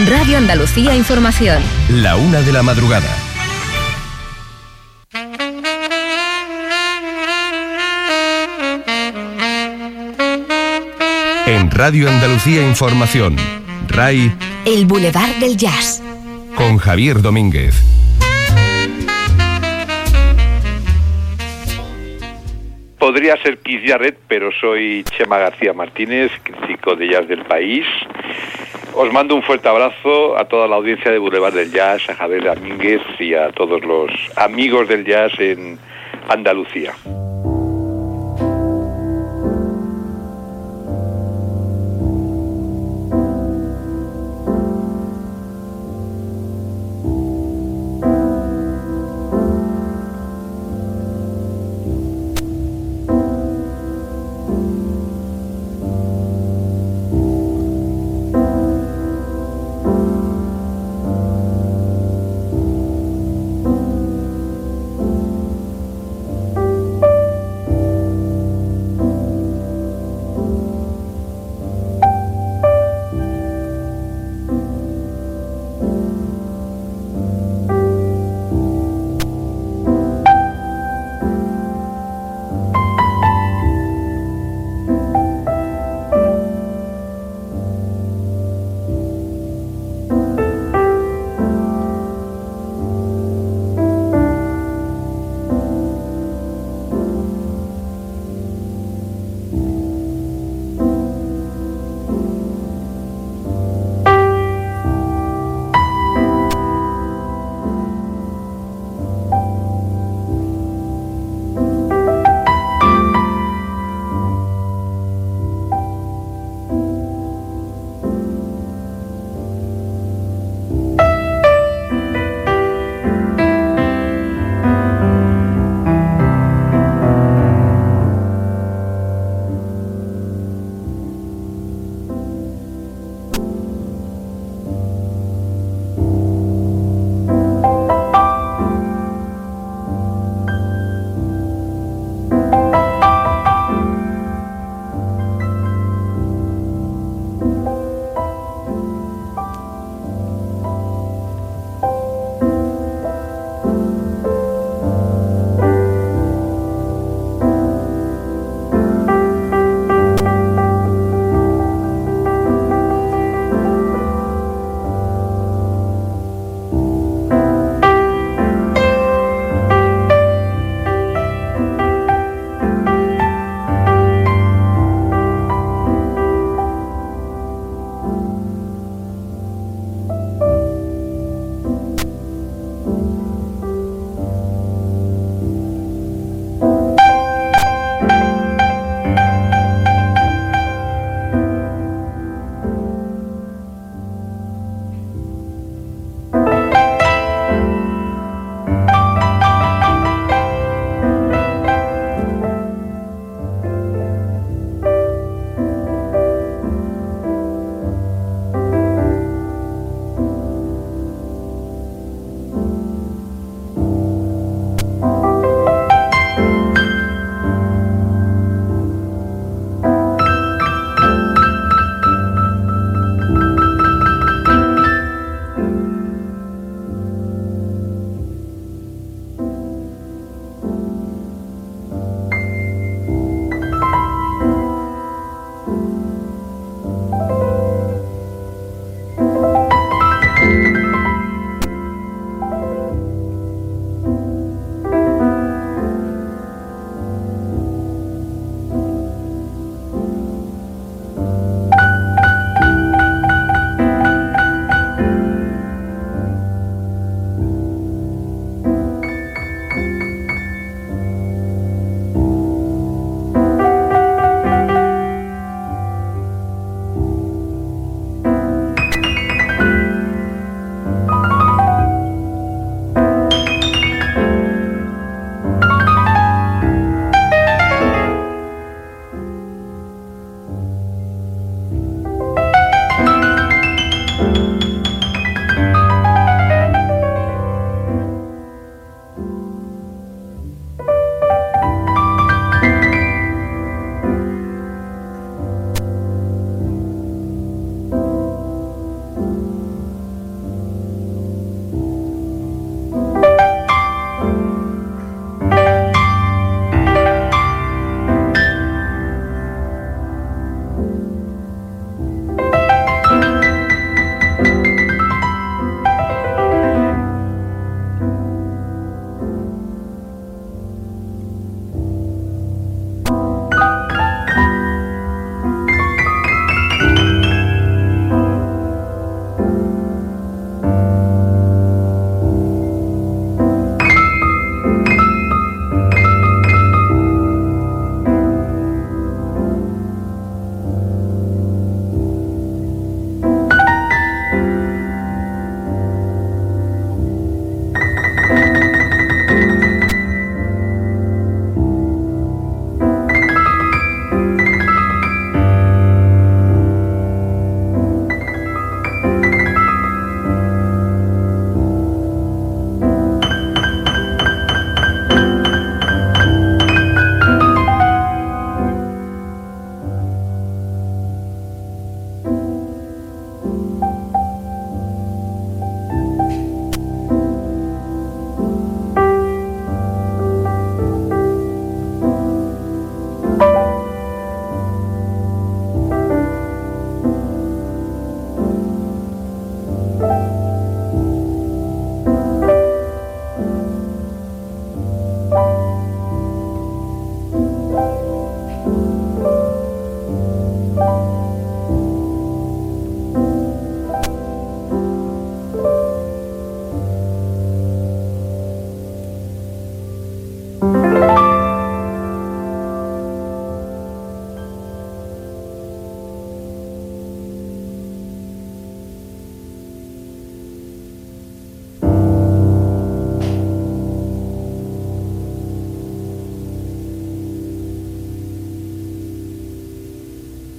Radio Andalucía Información. La una de la madrugada. En Radio Andalucía Información, R A I, El Boulevard del Jazz, con Javier Domínguez. Podría ser Keith Jarrett, pero soy Chema García Martínez, crítico de jazz del país. Os mando un fuerte abrazo a toda la audiencia de Boulevard del Jazz, a Javier Domínguez y a todos los amigos del jazz en Andalucía.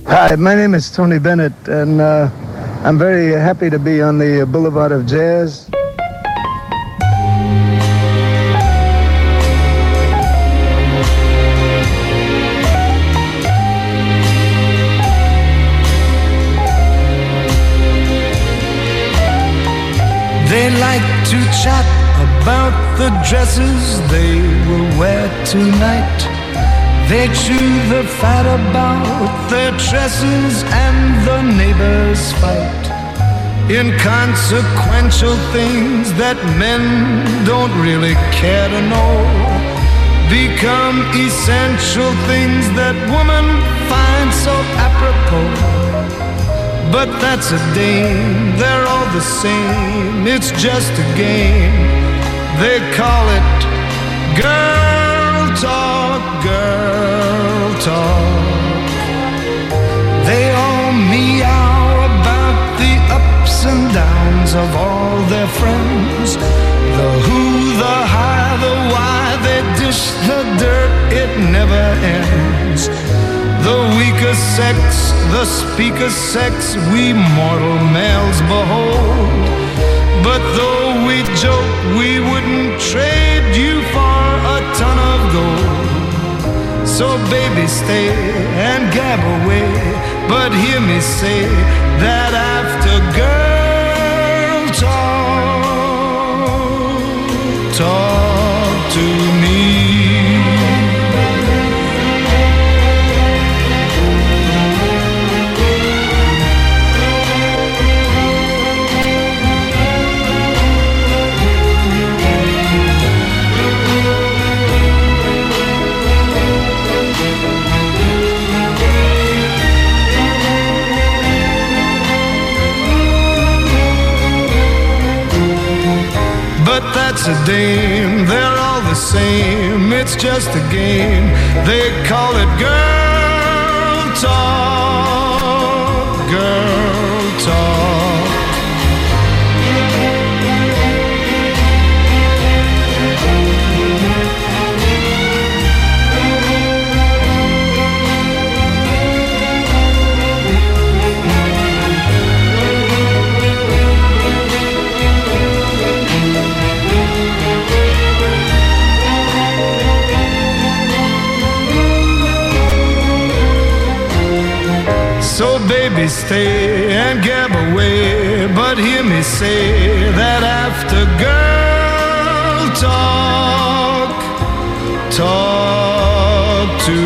Hi, my name is Tony Bennett, and uh, I'm very happy to be on the Boulevard of Jazz. They like to chat about the dresses they will wear tonight. They chew the fat about their tresses and the neighbors fight. Inconsequential things that men don't really care to know become essential things that women find so apropos. But that's a dame, they're all the same, it's just a game. They call it girl talk, girl talk. They all meow about the ups and downs of all their friends. The who, the how, the why, they dish the dirt, it never ends. The weaker sex, the speaker sex, we mortal males behold. But though we joke, we wouldn't trade you for a ton of gold. So baby, stay and gab away, but hear me say that after girl talk, talk to me. But that's a dame, they're all the same, it's just a game. They call it girl talk, girl talk. So baby, stay and gab away, but hear me say that after girl talk, talk to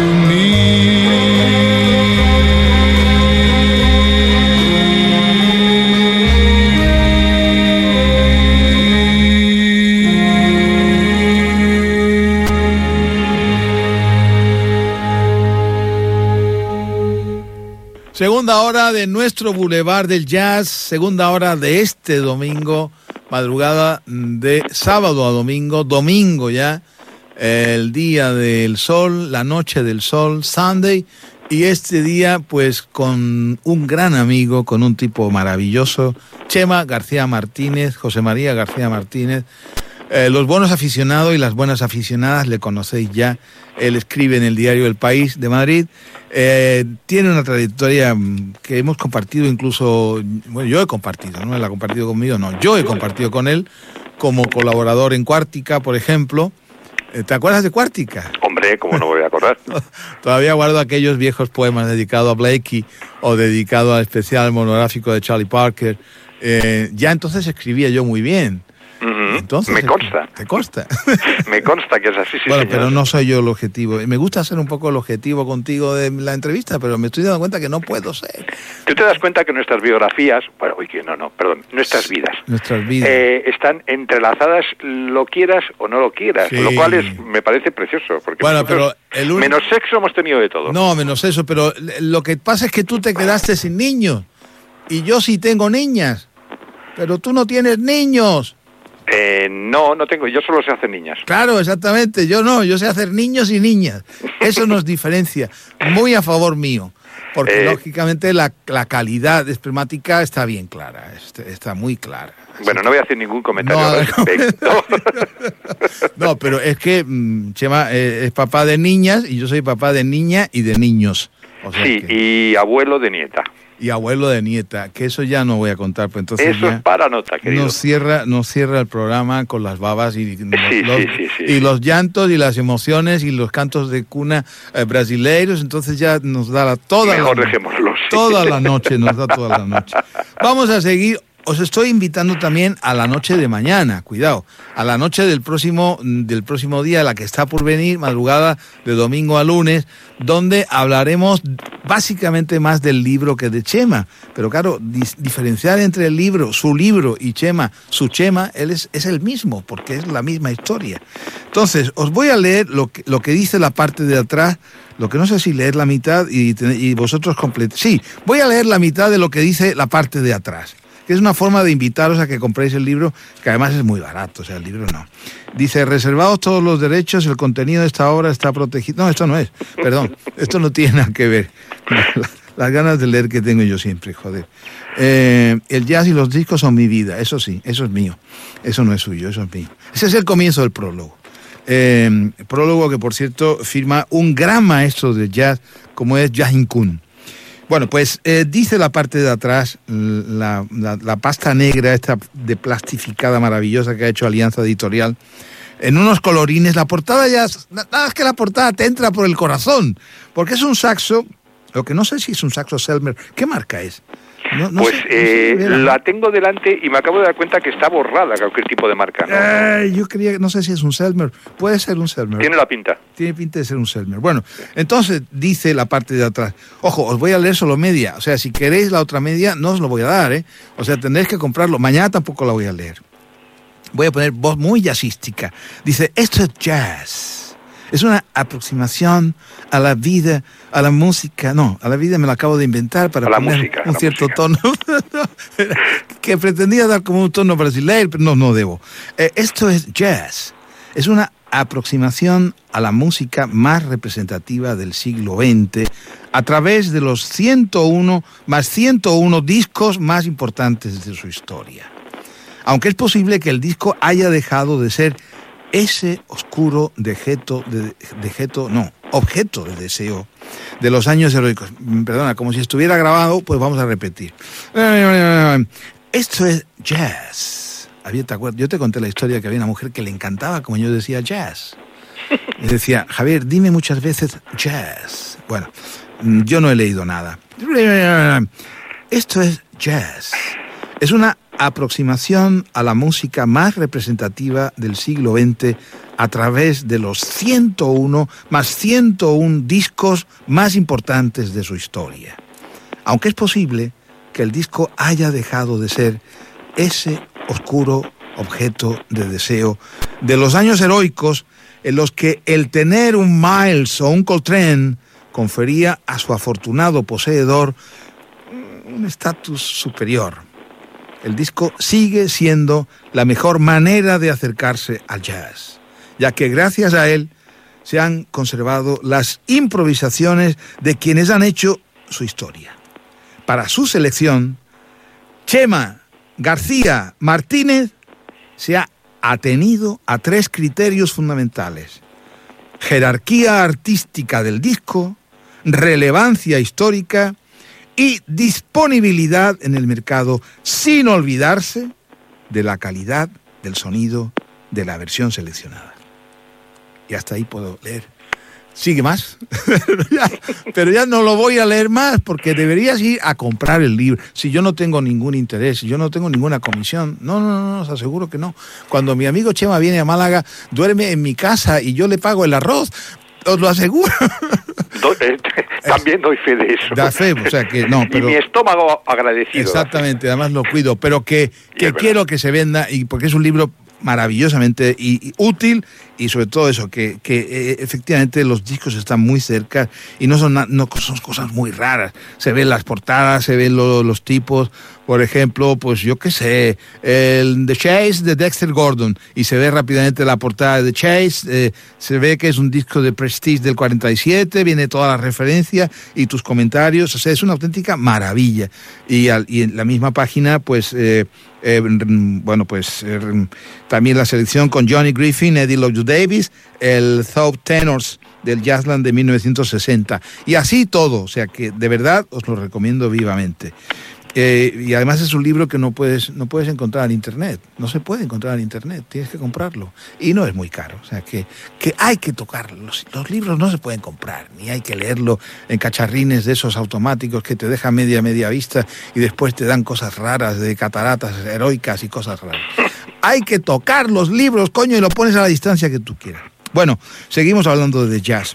Segunda hora de nuestro Boulevard del Jazz, segunda hora de este domingo, madrugada de sábado a domingo, domingo ya, el día del sol, la noche del sol, Sunday, y este día pues con un gran amigo, con un tipo maravilloso, Chema García Martínez, José María García Martínez. Eh, los buenos aficionados y las buenas aficionadas le conocéis ya. Él escribe en el diario El País de Madrid. Eh, tiene una trayectoria que hemos compartido incluso, bueno, yo he compartido, no él ha compartido conmigo, no, yo he compartido con él como colaborador en Cuártica, por ejemplo. ¿Te acuerdas de Cuártica? Hombre, ¿cómo no me voy a acordar? Todavía guardo aquellos viejos poemas dedicados a Blakey o dedicados al especial monográfico de Charlie Parker. Eh, ya entonces escribía yo muy bien. Uh-huh. Entonces, me consta. ¿Te consta? Me consta que es así, sí, bueno, señor. pero no soy yo el objetivo. Me gusta ser un poco el objetivo contigo de la entrevista, pero me estoy dando cuenta que no puedo ser. Tú te das cuenta que nuestras biografías, bueno, uy, que no, no, perdón, nuestras vidas, nuestras vidas eh, están entrelazadas, lo quieras o no lo quieras, sí. Lo cual es, me parece precioso, porque bueno, pero el un... menos sexo hemos tenido de todo. No, menos eso, pero lo que pasa es que tú te quedaste sin niños y yo sí tengo niñas, pero tú no tienes niños. Eh, no, no tengo, yo solo sé hacer niñas. Claro, exactamente, yo no, yo sé hacer niños y niñas. Eso nos diferencia, muy a favor mío, porque eh, lógicamente la, la calidad espermática está bien clara, está muy clara. Bueno, no voy a hacer ningún comentario no, al respecto. No, pero es que Chema eh, es papá de niñas y yo soy papá de niña y de niños. O sea sí, que... y abuelo de nieta. Y abuelo de nieta, que eso ya no voy a contar, pues entonces Eso ya es para nota, querido. nos cierra, nos cierra el programa con las babas y, los, Sí, los- sí, sí, sí. y los llantos y las emociones y los cantos de cuna eh, brasileiros, entonces ya nos da la, toda, Mejor la, dejémoslo. sí. toda la noche, nos da toda la noche. Vamos a seguir. Os estoy invitando también a la noche de mañana, cuidado, a la noche del próximo, del próximo día, la que está por venir, madrugada de domingo a lunes, donde hablaremos básicamente más del libro que de Chema. Pero claro, dis- diferenciar entre el libro, su libro, y Chema, su Chema, él es, es el mismo, porque es la misma historia. Entonces, os voy a leer lo que, lo que dice la parte de atrás, lo que no sé si leer la mitad y, te- y vosotros completar. Sí, voy a leer la mitad de lo que dice la parte de atrás, que es una forma de invitaros a que compréis el libro, que además es muy barato, o sea, el libro no. Dice, reservados todos los derechos, el contenido de esta obra está protegido. No, esto no es, perdón, esto no tiene nada que ver. Las ganas de leer que tengo yo siempre, joder. Eh, el jazz y los discos son mi vida, eso sí, eso es mío. Eso no es suyo, eso es mío. Ese es el comienzo del prólogo. Eh, prólogo que, por cierto, firma un gran maestro de jazz, como es Jahin Kun. Bueno, pues eh, dice la parte de atrás, la, la, la pasta negra esta de plastificada maravillosa que ha hecho Alianza Editorial, en unos colorines. La portada ya, nada es que la portada te entra por el corazón, porque es un saxo, lo que no sé si es un saxo Selmer. ¿Qué marca es? No, no Pues sé, no eh, sé, la tengo delante y me acabo de dar cuenta que está borrada cualquier tipo de marca. ¿no? Eh, yo creía, no sé si es un Selmer, puede ser un Selmer. Tiene la pinta. Tiene pinta de ser un Selmer. Bueno, entonces dice la parte de atrás. Ojo, os voy a leer solo media. O sea, si queréis la otra media, no os lo voy a dar, ¿eh? O sea, tendréis que comprarlo. Mañana tampoco la voy a leer. Voy a poner voz muy jazzística. Dice, esto es jazz. Es una aproximación a la vida, a la música. No, a la vida me la acabo de inventar para A la poner música, a un la cierto música. tono. Que pretendía dar como un tono brasileño, pero no, no debo. Eh, esto es jazz. Es una aproximación a la música más representativa del siglo veinte a través de los ciento uno más ciento uno discos más importantes de su historia. Aunque es posible que el disco haya dejado de ser ese oscuro dejeto, de, dejeto, no, objeto de deseo de los años heroicos. Perdona, como si estuviera grabado, pues vamos a repetir. Esto es jazz. Había, ¿te acuerdas? Yo te conté la historia que había una mujer que le encantaba, como yo decía, jazz. Y decía, Javier, dime muchas veces jazz. Bueno, yo no he leído nada. Esto es jazz. Es una aproximación a la música más representativa del siglo veinte a través de los ciento uno más ciento uno discos más importantes de su historia. Aunque es posible que el disco haya dejado de ser ese oscuro objeto de deseo de los años heroicos en los que el tener un Miles o un Coltrane confería a su afortunado poseedor un estatus superior. El disco sigue siendo la mejor manera de acercarse al jazz, ya que gracias a él se han conservado las improvisaciones de quienes han hecho su historia. Para su selección, Chema García Martínez se ha atenido a tres criterios fundamentales: jerarquía artística del disco, relevancia histórica y disponibilidad en el mercado, sin olvidarse de la calidad del sonido de la versión seleccionada. Y hasta ahí puedo leer. Sigue más, pero, ya, pero ya no lo voy a leer más, porque deberías ir a comprar el libro. Si yo no tengo ningún interés, si yo no tengo ninguna comisión, no, no, no, no, os aseguro que no. Cuando mi amigo Chema viene a Málaga, duerme en mi casa y yo le pago el arroz, os lo aseguro. Do, eh, también doy fe de eso. Da fe, o sea que no, pero... Y mi estómago agradecido. Exactamente, además lo cuido, pero que, que quiero que se venda, y porque es un libro maravillosamente y, y útil, y sobre todo eso, que, que eh, efectivamente los discos están muy cerca y no son, no son cosas muy raras. Se ven las portadas, se ven lo, los tipos, por ejemplo, pues yo qué sé, el The Chase de Dexter Gordon, y se ve rápidamente la portada de The Chase, eh, se ve que es un disco de Prestige del cuarenta y siete, viene toda la referencia y tus comentarios, o sea, es una auténtica maravilla. Y, al, y en la misma página, pues... Eh, Eh, bueno, pues eh, también la selección con Johnny Griffin, Eddie Lowe Davis, el Thought Tenors del Jazzland de mil novecientos sesenta. Y así todo, o sea que de verdad os lo recomiendo vivamente. Eh, y además es un libro que no puedes, no puedes encontrar en internet, no se puede encontrar en internet, tienes que comprarlo. Y no es muy caro, o sea que, que hay que tocarlo. Los, los libros no se pueden comprar, ni hay que leerlo en cacharrines de esos automáticos que te dejan media, media vista y después te dan cosas raras de cataratas heroicas y cosas raras. Hay que tocar los libros, coño, y lo pones a la distancia que tú quieras. Bueno, seguimos hablando de jazz.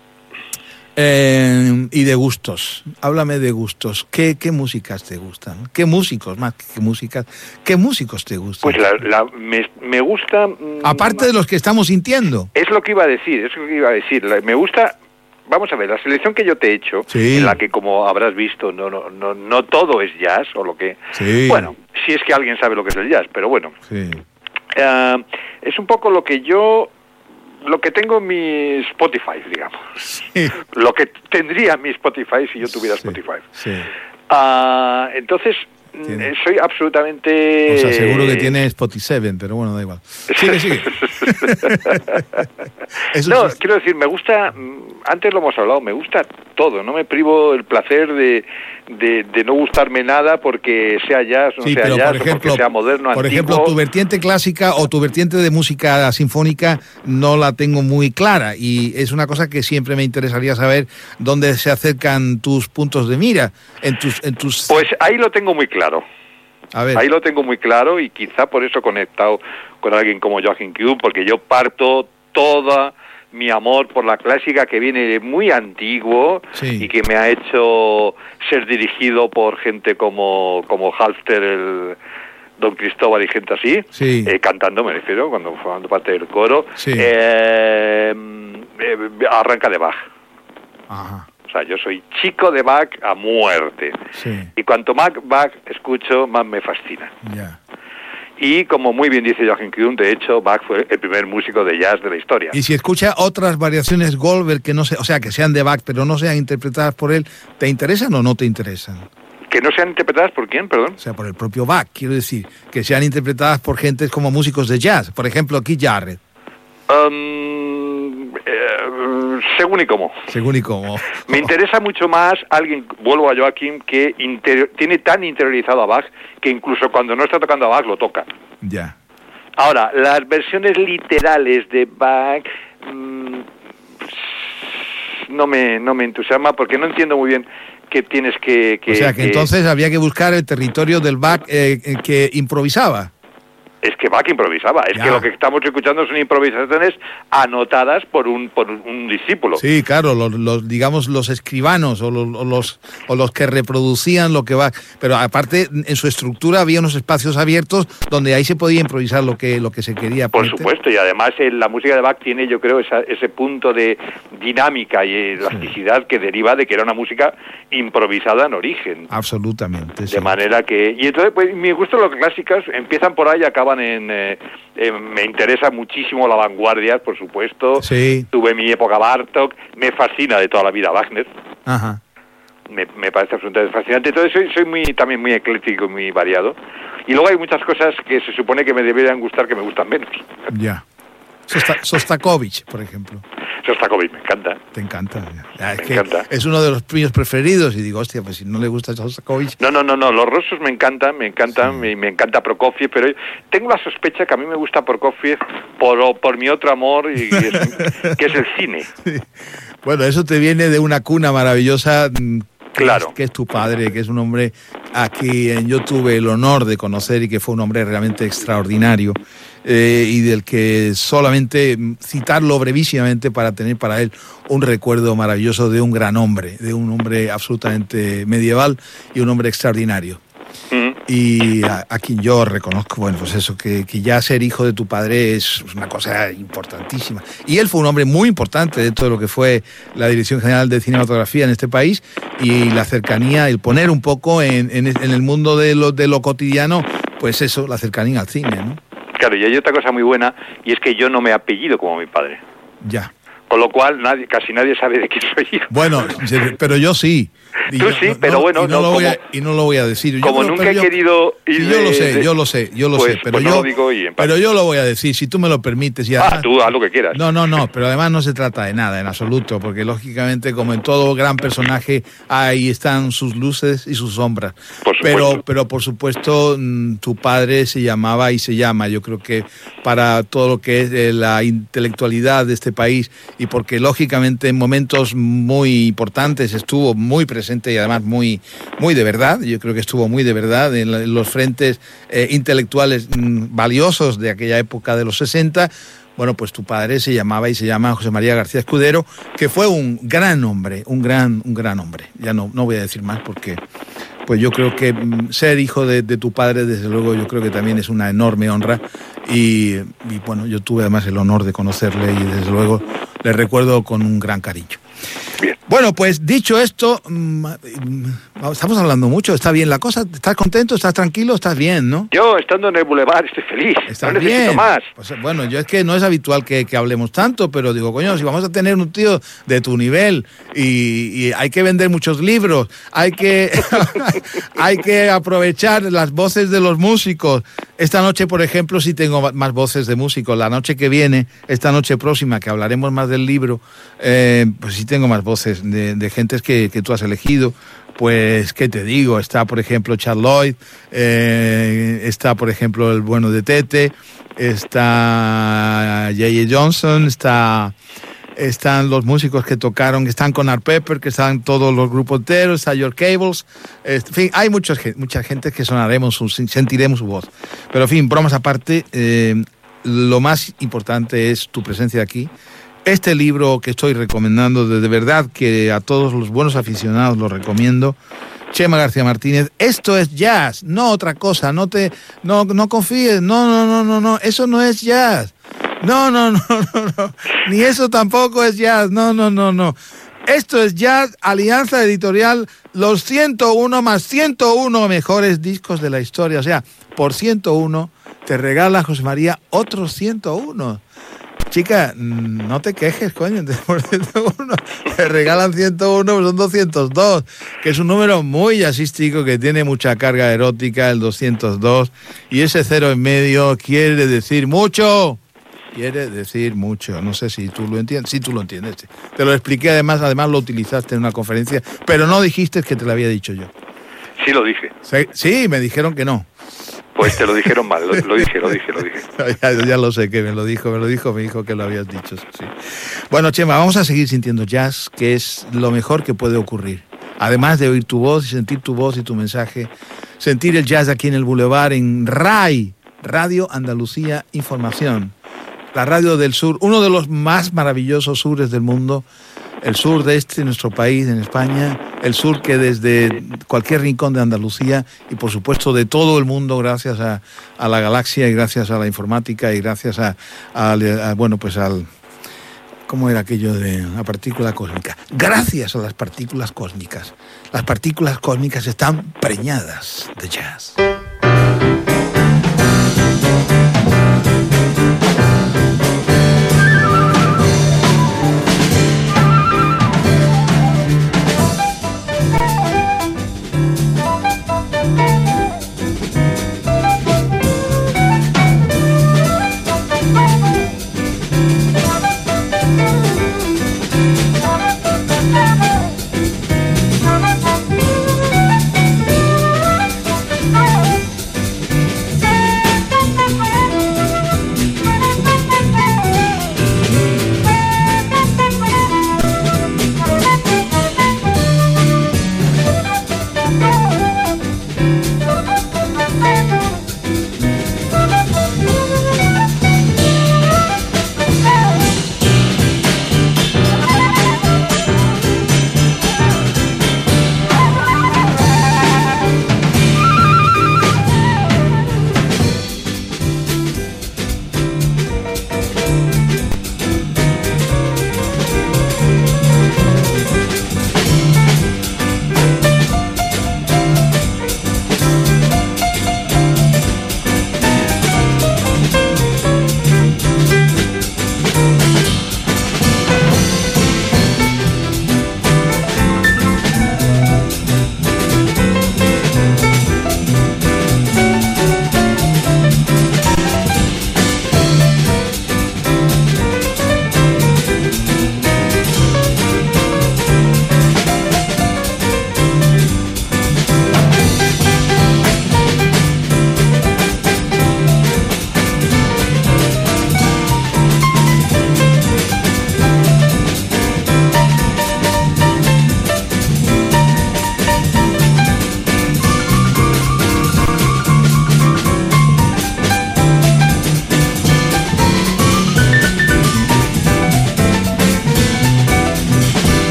Eh, y de gustos. Háblame de gustos. ¿Qué, qué músicas te gustan? ¿Qué músicos, más que músicas? ¿Qué músicos te gustan? Pues la, la, me, me gusta... Aparte de los que estamos sintiendo. Es lo que iba a decir, es lo que iba a decir. La, me gusta... Vamos a ver, la selección que yo te he hecho, sí. en la que, como habrás visto, no, no, no, no todo es jazz, o lo que... Sí. Bueno, si es que alguien sabe lo que es el jazz, pero bueno. Sí. Uh, es un poco lo que yo... Lo que tengo en mi Spotify, digamos. Sí. Lo que tendría en mi Spotify si yo tuviera sí, Spotify. Sí. Uh, entonces, ¿Tiene? soy absolutamente... O sea, seguro que tiene Spotify, pero bueno, da igual. Sigue, sigue. No, quiero decir, me gusta... Antes lo hemos hablado, me gusta todo. No me privo el placer de, de, de no gustarme nada porque sea jazz, no sí, sea pero jazz, por ejemplo, o porque sea moderno, por antiguo. ejemplo, tu vertiente clásica o tu vertiente de música sinfónica no la tengo muy clara y es una cosa que siempre me interesaría saber dónde se acercan tus puntos de mira en tus en tus Pues ahí lo tengo muy claro. A ver. Ahí lo tengo muy claro y quizá por eso he conectado con alguien como Joachim Kuhn, porque yo parto toda mi amor por la clásica que viene de muy antiguo, sí. y que me ha hecho ser dirigido por gente como, como Halfter, el Don Cristóbal y gente así, sí. eh, cantando, me refiero, cuando formando parte del coro, sí. eh, eh, arranca de Bach. Ajá. O sea, yo soy chico de Bach a muerte. Sí. Y cuanto más Bach escucho, más me fascina. Ya. Y como muy bien dice Joachim Kuhn, de hecho, Bach fue el primer músico de jazz de la historia. Y si escucha otras variaciones Goldberg que no se, o sea, que sean de Bach, pero no sean interpretadas por él, ¿te interesan o no te interesan? ¿Que no sean interpretadas por quién, perdón? O sea, por el propio Bach, quiero decir, que sean interpretadas por gente como músicos de jazz, por ejemplo, Keith Jarrett. Um, eh, según y cómo. Según y cómo. Me interesa mucho más alguien, vuelvo a Joachim, que inter, tiene tan interiorizado a Bach que incluso cuando no está tocando a Bach lo toca. Ya. Ahora, las versiones literales de Bach mmm, no me no me entusiasma porque no entiendo muy bien qué tienes que... que o sea, que, que entonces había que buscar el territorio del Bach eh, que improvisaba. Es que Bach improvisaba, es ya. que lo que estamos escuchando son improvisaciones anotadas por un por un discípulo. Sí, claro, los, los digamos los escribanos o los, o los o los que reproducían lo que Bach, pero aparte en su estructura había unos espacios abiertos donde ahí se podía improvisar lo que lo que se quería. Por meter. supuesto, y además eh, la música de Bach tiene, yo creo, esa, ese punto de dinámica y elasticidad sí. que deriva de que era una música improvisada en origen. Absolutamente. De sí. manera que... Y entonces, pues, mi gusto los clásicos empiezan por ahí y acaban en... Eh, eh, me interesa muchísimo la vanguardia, por supuesto. Sí. Tuve mi época Bartók. Me fascina de toda la vida Wagner. Ajá. Me, me parece absolutamente fascinante. Entonces soy, soy muy también muy ecléctico y muy variado. Y luego hay muchas cosas que se supone que me deberían gustar que me gustan menos. Ya. Sosta, Sostakovich, por ejemplo. Sostakovich, me encanta. Te encanta. Ya, es me que encanta. Es uno de los míos preferidos y digo, hostia, pues si no le gusta Sostakovich... No, no, no, no, los rusos me encantan, me encantan, sí. me, me encanta Prokofiev, pero tengo la sospecha que a mí me gusta Prokofiev por, por mi otro amor, y, y es, que es el cine. Sí. Bueno, eso te viene de una cuna maravillosa... Claro. Que es, que es tu padre, que es un hombre a quien yo tuve el honor de conocer y que fue un hombre realmente extraordinario eh, y del que solamente citarlo brevísimamente para tener para él un recuerdo maravilloso de un gran hombre, de un hombre absolutamente medieval y un hombre extraordinario. Mm. Y a, a quien yo reconozco, bueno, pues eso, que, que ya ser hijo de tu padre es una cosa importantísima. Y él fue un hombre muy importante dentro de lo que fue la Dirección General de Cinematografía en este país y la cercanía, el poner un poco en, en, en el mundo de lo, de lo cotidiano, pues eso, la cercanía al cine, ¿no? Claro, y hay otra cosa muy buena, y es que yo no me apellido como mi padre. Ya. Con lo cual nadie, casi nadie sabe de quién soy yo. Bueno, pero yo sí. Y Tú yo, sí, no, pero no, bueno, y no, no, lo voy como, a, y no lo voy a decir. Yo como creo, nunca he yo, querido ir sí, yo de, lo sé, de, yo lo sé, yo lo pues, sé, pero pues yo, no lo digo y en paz. pero yo lo voy a decir, si tú me lo permites. Y ah, además, tú haz lo que quieras. No, no, no, pero además no se trata de nada, en absoluto, porque lógicamente, como en todo gran personaje, ahí están sus luces y sus sombras. Por pero, pero por supuesto, tu padre se llamaba y se llama, yo creo que para todo lo que es eh, la intelectualidad de este país, y porque lógicamente en momentos muy importantes estuvo muy presente y además muy, muy de verdad, yo creo que estuvo muy de verdad en, la, en los frentes eh, intelectuales mmm, valiosos de aquella época de los sesenta. Bueno, pues tu padre se llamaba y se llama José María García Escudero, que fue un gran hombre, un gran, un gran hombre. Ya no, no voy a decir más porque pues yo creo que mm, ser hijo de, de tu padre, desde luego, yo creo que también es una enorme honra. Y, y bueno, yo tuve además el honor de conocerle y desde luego le recuerdo con un gran cariño. Bien. Bueno, pues dicho esto, mmm, estamos hablando mucho, ¿está bien la cosa? ¿Estás contento? ¿Estás tranquilo? ¿Estás bien, no? Yo, estando en el Boulevard, estoy feliz. ¿Estás no necesito bien? más. Pues, bueno, yo es que no es habitual que, que hablemos tanto, pero digo, coño, si vamos a tener un tío de tu nivel y, y hay que vender muchos libros, hay que, hay que aprovechar las voces de los músicos. Esta noche, por ejemplo, sí tengo más voces de músicos. La noche que viene, esta noche próxima, que hablaremos más del libro, eh, pues sí tengo más voces de, de gentes que, que tú has elegido. Pues, ¿qué te digo? Está, por ejemplo, Charles Lloyd, eh, está, por ejemplo, el bueno de Tete, está J J Johnson, está... están los músicos que tocaron, que están con Art Pepper, que están todos los grupos enteros, está York Cables, en fin, hay muchos, mucha gente que sonaremos, su, sentiremos su voz. Pero en fin, bromas aparte, eh, lo más importante es tu presencia aquí. Este libro que estoy recomendando, de, de verdad que a todos los buenos aficionados lo recomiendo, Chema García Martínez, esto es jazz, no otra cosa, no te, no, no confíes, no, no, no, no, no, eso no es jazz. No, no, no, no, no, ni eso tampoco es jazz, no, no, no, no. Esto es jazz, Alianza Editorial, los ciento uno más ciento uno mejores discos de la historia. O sea, por ciento uno te regala José María otros ciento uno. Chica, no te quejes, coño, por ciento uno te regalan ciento uno, pues son doscientos dos, que es un número muy jazzístico, que tiene mucha carga erótica, el doscientos dos, y ese cero en medio quiere decir mucho. Quiere decir mucho, no sé si tú lo entiendes, sí tú lo entiendes. Te lo expliqué, además, además lo utilizaste en una conferencia, pero no dijiste que te lo había dicho yo. Sí lo dije. Sí, sí, me dijeron que no. Pues te lo dijeron mal, lo, lo dije, lo dije, lo dije. ya, ya lo sé, que me lo dijo, me lo dijo, me dijo que lo habías dicho, sí. Bueno, Chema, vamos a seguir sintiendo jazz, que es lo mejor que puede ocurrir. Además de oír tu voz y sentir tu voz y tu mensaje, sentir el jazz aquí en el Boulevard, en R A I, Radio Andalucía Información. La radio del sur, uno de los más maravillosos sures del mundo, el sur de este nuestro país, en España, el sur que desde cualquier rincón de Andalucía y por supuesto de todo el mundo, gracias a, a la galaxia y gracias a la informática y gracias a, a, a bueno pues al, ¿cómo era aquello de la partícula cósmica? Gracias a las partículas cósmicas. Las partículas cósmicas están preñadas de jazz. Oh,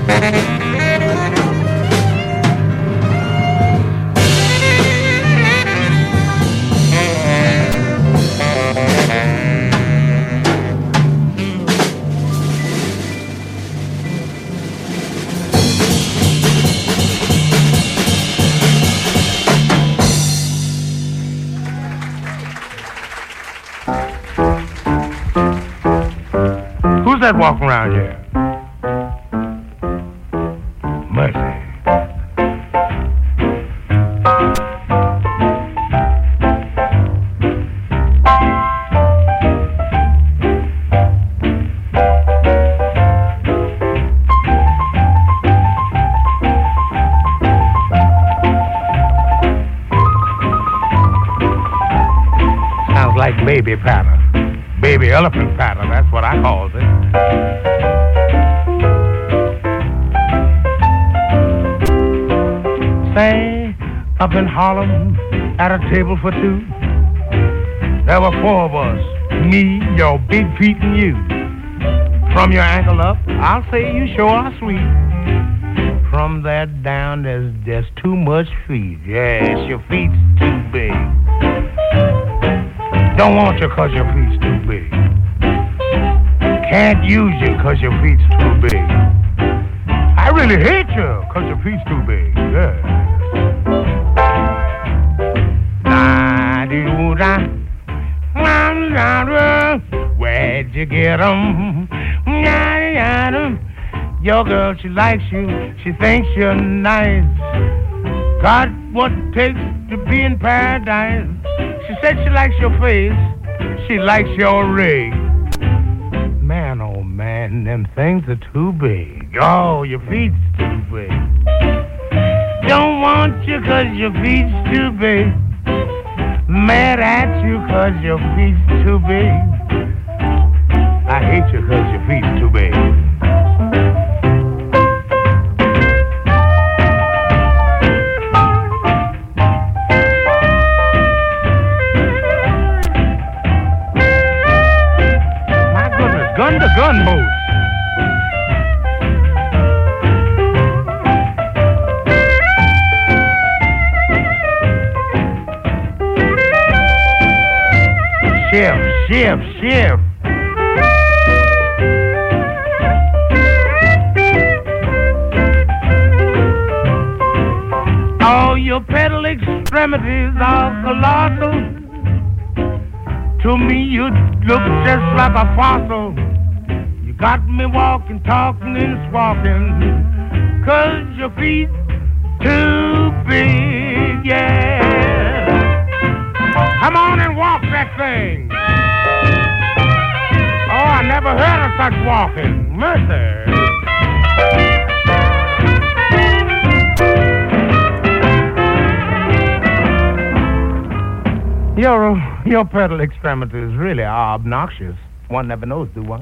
Who's that walking around here? Mercy. Sounds like baby patter. Baby elephant patter, that's what I calls it. Say, up in Harlem, at a table for two, there were four of us, me, your big feet, and you. From your ankle up, I'll say you sure are sweet. From there down, there's just too much feet. Yes, your feet's too big. Don't want you 'cause your feet's too big. Can't use you 'cause your feet's too big. I really hate you 'cause your feet's too big. Yeah. Where'd you get 'em? Your girl, she likes you. She thinks you're nice. Got what it takes to be in paradise. She said she likes your face. She likes your rig. Man, oh man, them things are too big. Oh, your feet's too big. Don't want you 'cause your feet's too big. Mad at you 'cause your feet's too big. I hate you 'cause your feet's too big. Gun to gun moves. Shift, shift, shift. All your pedal extremities are colossal. To me, you look just like a fossil. You got me walking, talking, and squawking, 'cause your feet too big, yeah. Come on and walk that thing. Oh, I never heard of such walking. Mercy. Your, your pedal extremities really are obnoxious. One never knows, do one?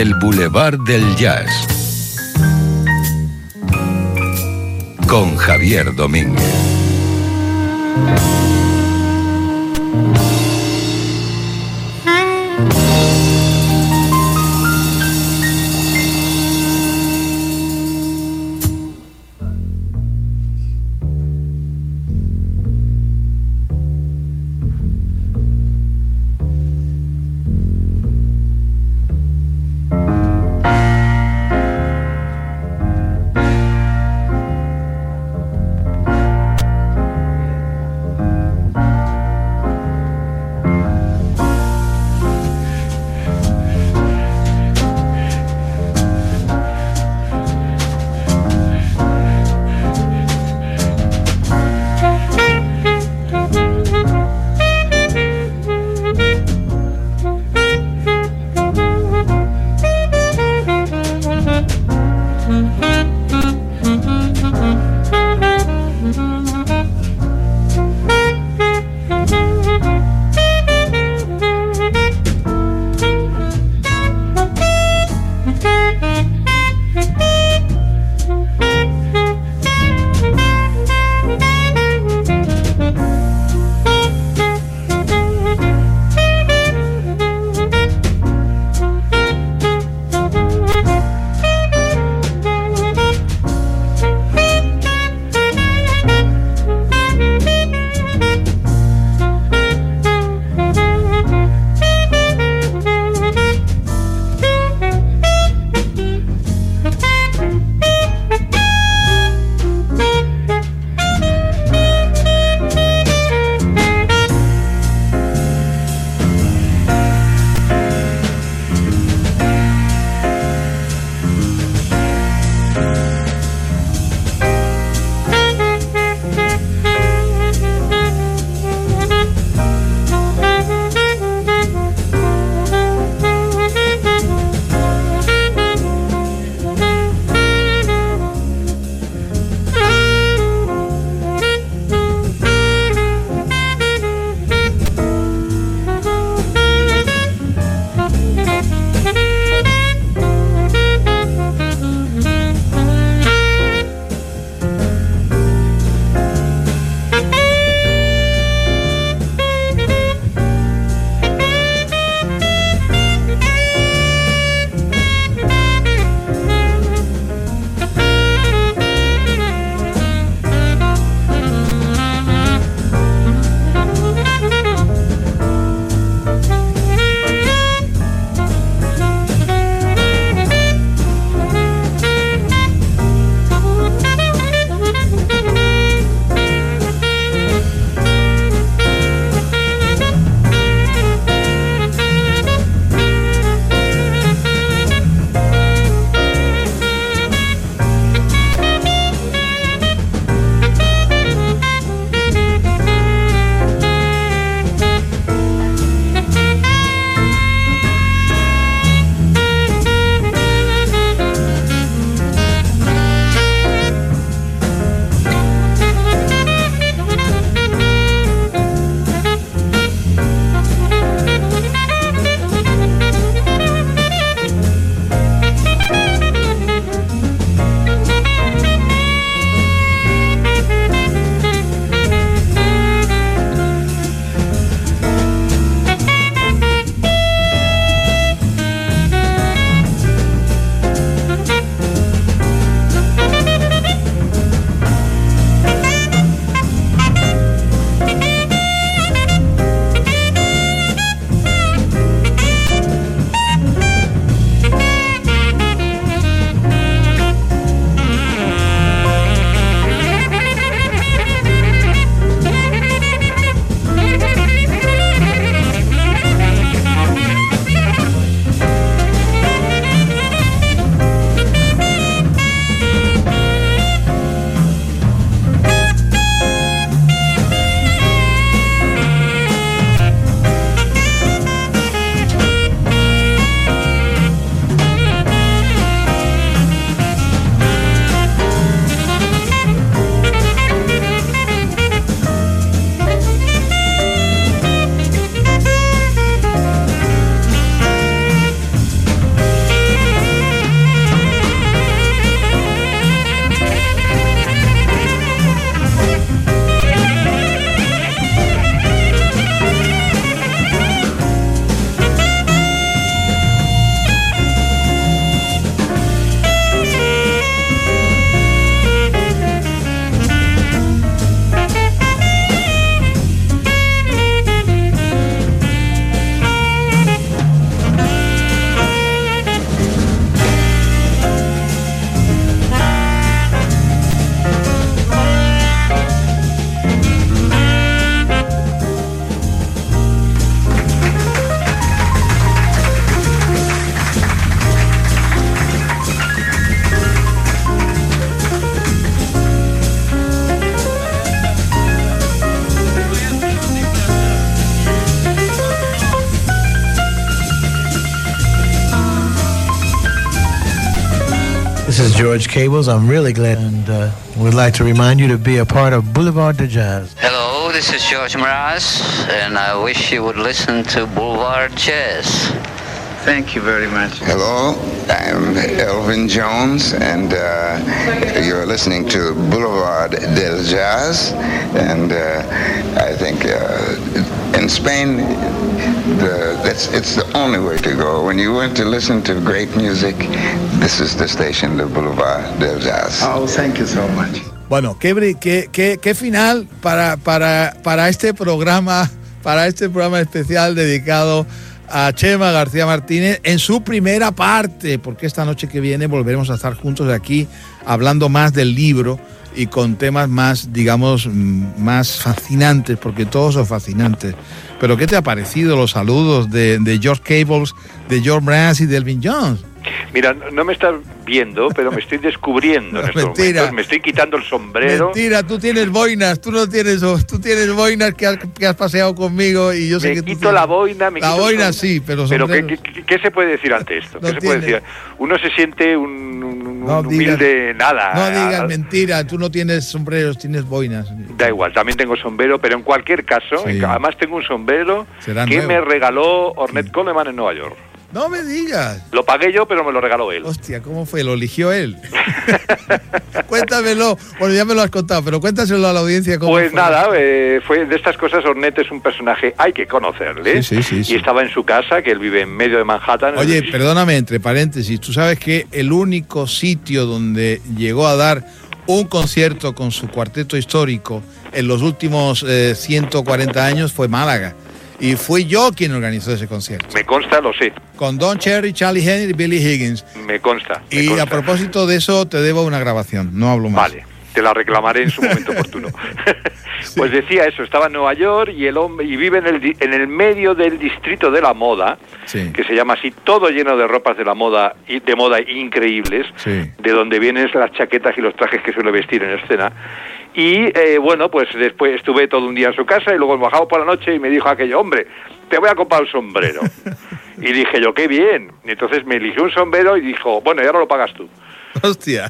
El Boulevard del Jazz con Javier Domínguez. George Cables. I'm really glad and uh, would like to remind you to be a part of Boulevard de Jazz. Hello, this is George Mraz, and I wish you would listen to Boulevard Jazz. Thank you very much. Hello, I'm Elvin Jones, and uh, you're listening to Boulevard del Jazz. And uh, I think uh, in Spain, the, that's it's the only way to go. When you want to listen to great music, this is the station, the Boulevard del Jazz. Oh, thank you so much. Bueno, qué, bri- qué, qué, qué final para, para, para este programa, para este programa especial dedicado a Chema García Martínez en su primera parte, porque esta noche que viene volveremos a estar juntos aquí hablando más del libro y con temas más, digamos, más fascinantes, porque todos son fascinantes. Pero ¿qué te ha parecido los saludos de, de George Cables, de George Mraz y de Elvin Jones? Mira, no me estás viendo, pero me estoy descubriendo en estos Mentira. momentos. Me estoy quitando el sombrero. Mentira, tú tienes boinas, tú no tienes, tú tienes boinas que has, que has paseado conmigo y yo sé me que tú quito tienes- la boina, me la quito el boina sombrero. sí, pero Pero ¿qué, sombreros- qué, qué se puede decir ante esto? ¿Qué No se puede tiene. decir? Uno se siente un, un- No un digas- humilde nada. No digas mentira, tú no tienes sombreros, tienes boinas. Da igual, también tengo sombrero, pero en cualquier caso, Sí. en- además tengo un sombrero Será que nuevo. me regaló Ornette Coleman en Nueva York. No me digas. Lo pagué yo, pero me lo regaló él. Hostia, ¿cómo fue? ¿Lo eligió él? Cuéntamelo. Bueno, ya me lo has contado, pero cuéntaselo a la audiencia cómo Pues fue. nada, eh, fue de estas cosas. Ornette es un personaje, hay que conocerle. Sí, sí, sí, sí. Y estaba en su casa, que él vive en medio de Manhattan. Oye, en- perdóname, entre paréntesis, tú sabes que el único sitio donde llegó a dar un concierto con su cuarteto histórico en los últimos eh, ciento cuarenta años fue Málaga. Y fui yo quien organizó ese concierto. Me consta, lo sé, Con Don Cherry, Charlie Henry y Billy Higgins. me consta. me Y consta. a propósito de eso, te debo una grabación, no hablo más. Vale, te la reclamaré en su momento oportuno. Pues decía eso, estaba en Nueva York y el hombre y vive en el, di- en el medio del distrito de la moda, Sí. que se llama así, todo lleno de ropas de la moda y de moda increíbles, Sí. de donde vienen las chaquetas y los trajes que suele vestir en escena. Y eh, bueno, pues después estuve todo un día en su casa y luego bajamos por la noche y me dijo aquello, hombre, te voy a comprar un sombrero. Y dije yo, qué bien. Y entonces me eligió un sombrero y dijo, bueno, y ahora lo pagas tú. Hostia.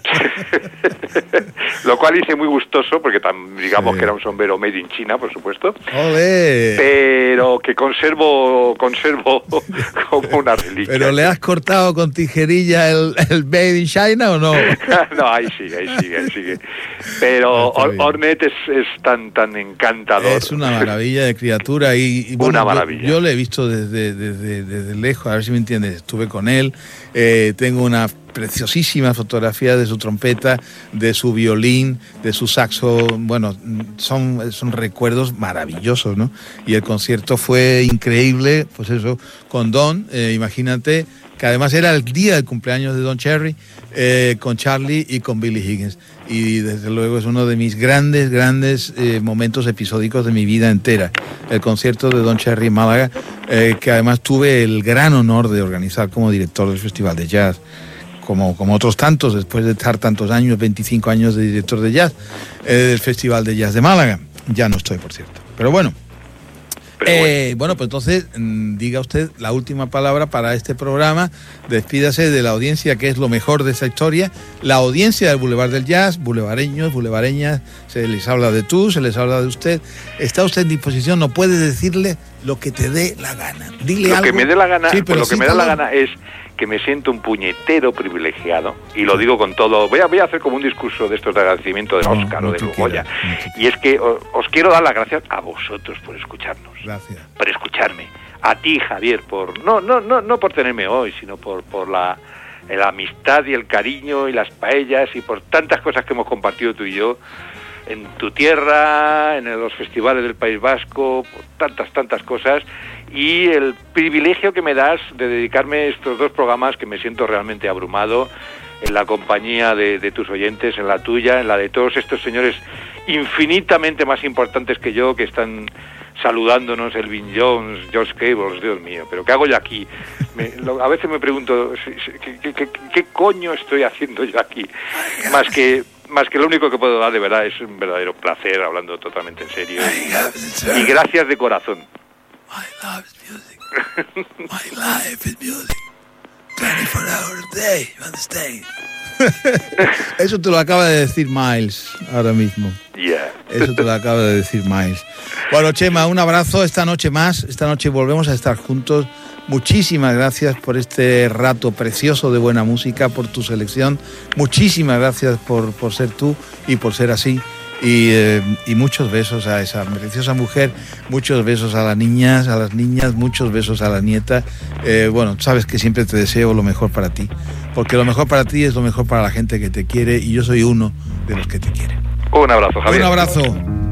Lo cual hice muy gustoso, porque tam- digamos Sí. que era un sombrero made in China, por supuesto. Ole. Pero que conservo conservo como una reliquia. ¿Pero le has cortado con tijerilla el, el Made in China o no? No, ahí sigue, ahí sigue, ahí sigue. Pero Está Or- bien. Ornette es, es tan tan encantador. Es una maravilla de criatura y, y bueno, Una yo- maravilla. Yo, le he visto desde, desde, desde lejos, a ver si me entiendes. Estuve con él, eh, tengo una preciosísima fotografía de su trompeta, de su violín, de su saxo. Bueno, son, son recuerdos maravillosos, ¿no? Y el concierto fue increíble, pues eso, con Don, eh, imagínate, que además era el día del cumpleaños de Don Cherry, eh, con Charlie y con Billy Higgins. Y desde luego es uno de mis grandes, grandes eh, momentos episódicos de mi vida entera. El concierto de Don Cherry en Málaga, eh, que además tuve el gran honor de organizar como director del Festival de Jazz, como, como otros tantos, después de estar tantos años, veinticinco años de director de jazz, eh, del Festival de Jazz de Málaga. Ya no estoy, por cierto. Pero bueno. Eh, bueno, pues entonces mm, diga usted la última palabra para este programa, despídase de la audiencia, que es lo mejor de esta historia, la audiencia del Boulevard del Jazz, bulevareños, bulevareñas, se les habla de tú, se les habla de usted, está usted en disposición, no puede decirle lo que te dé la gana, dile Lo algo. que me dé la gana, Sí, pues pero lo que sí, me da la todo. gana es que me siento un puñetero privilegiado, y lo digo con todo, voy a, voy a hacer como un discurso de estos de agradecimiento del No, Oscar no o de tú Goya, quieras, no tú y es que o- os quiero dar las gracias a vosotros por escucharnos, Gracias. por escucharme, a ti, Javier, por no no no no por tenerme hoy, sino por por la, la amistad y el cariño y las paellas y por tantas cosas que hemos compartido tú y yo en tu tierra, en los festivales del País Vasco, por tantas, tantas cosas, y el privilegio que me das de dedicarme estos dos programas que me siento realmente abrumado, en la compañía de, de tus oyentes, en la tuya, en la de todos estos señores infinitamente más importantes que yo, que están saludándonos, Elvin Jones, George Cables, Dios mío, pero ¿qué hago yo aquí? Me, lo, a veces me pregunto, si- si- ¿qué, qué, qué, qué coño estoy haciendo yo aquí? Más que más que lo único que puedo dar de verdad es un verdadero placer, hablando totalmente en serio, y, y gracias de corazón. My love is music. My life is music. twenty-four hours a day, you understand? Eso te lo acaba de decir Miles ahora mismo. Yeah. Eso te lo acaba de decir Miles. Bueno, Chema, un abrazo esta noche más. Esta noche volvemos a estar juntos. Muchísimas gracias por este rato precioso de buena música, por tu selección. Muchísimas gracias por, por ser tú y por ser así. Y, eh, y muchos besos a esa preciosa mujer, muchos besos a las niñas, a las niñas, muchos besos a la nieta. Eh, bueno, sabes que siempre te deseo lo mejor para ti, porque lo mejor para ti es lo mejor para la gente que te quiere y yo soy uno de los que te quiere. Un abrazo, Javier. Un abrazo.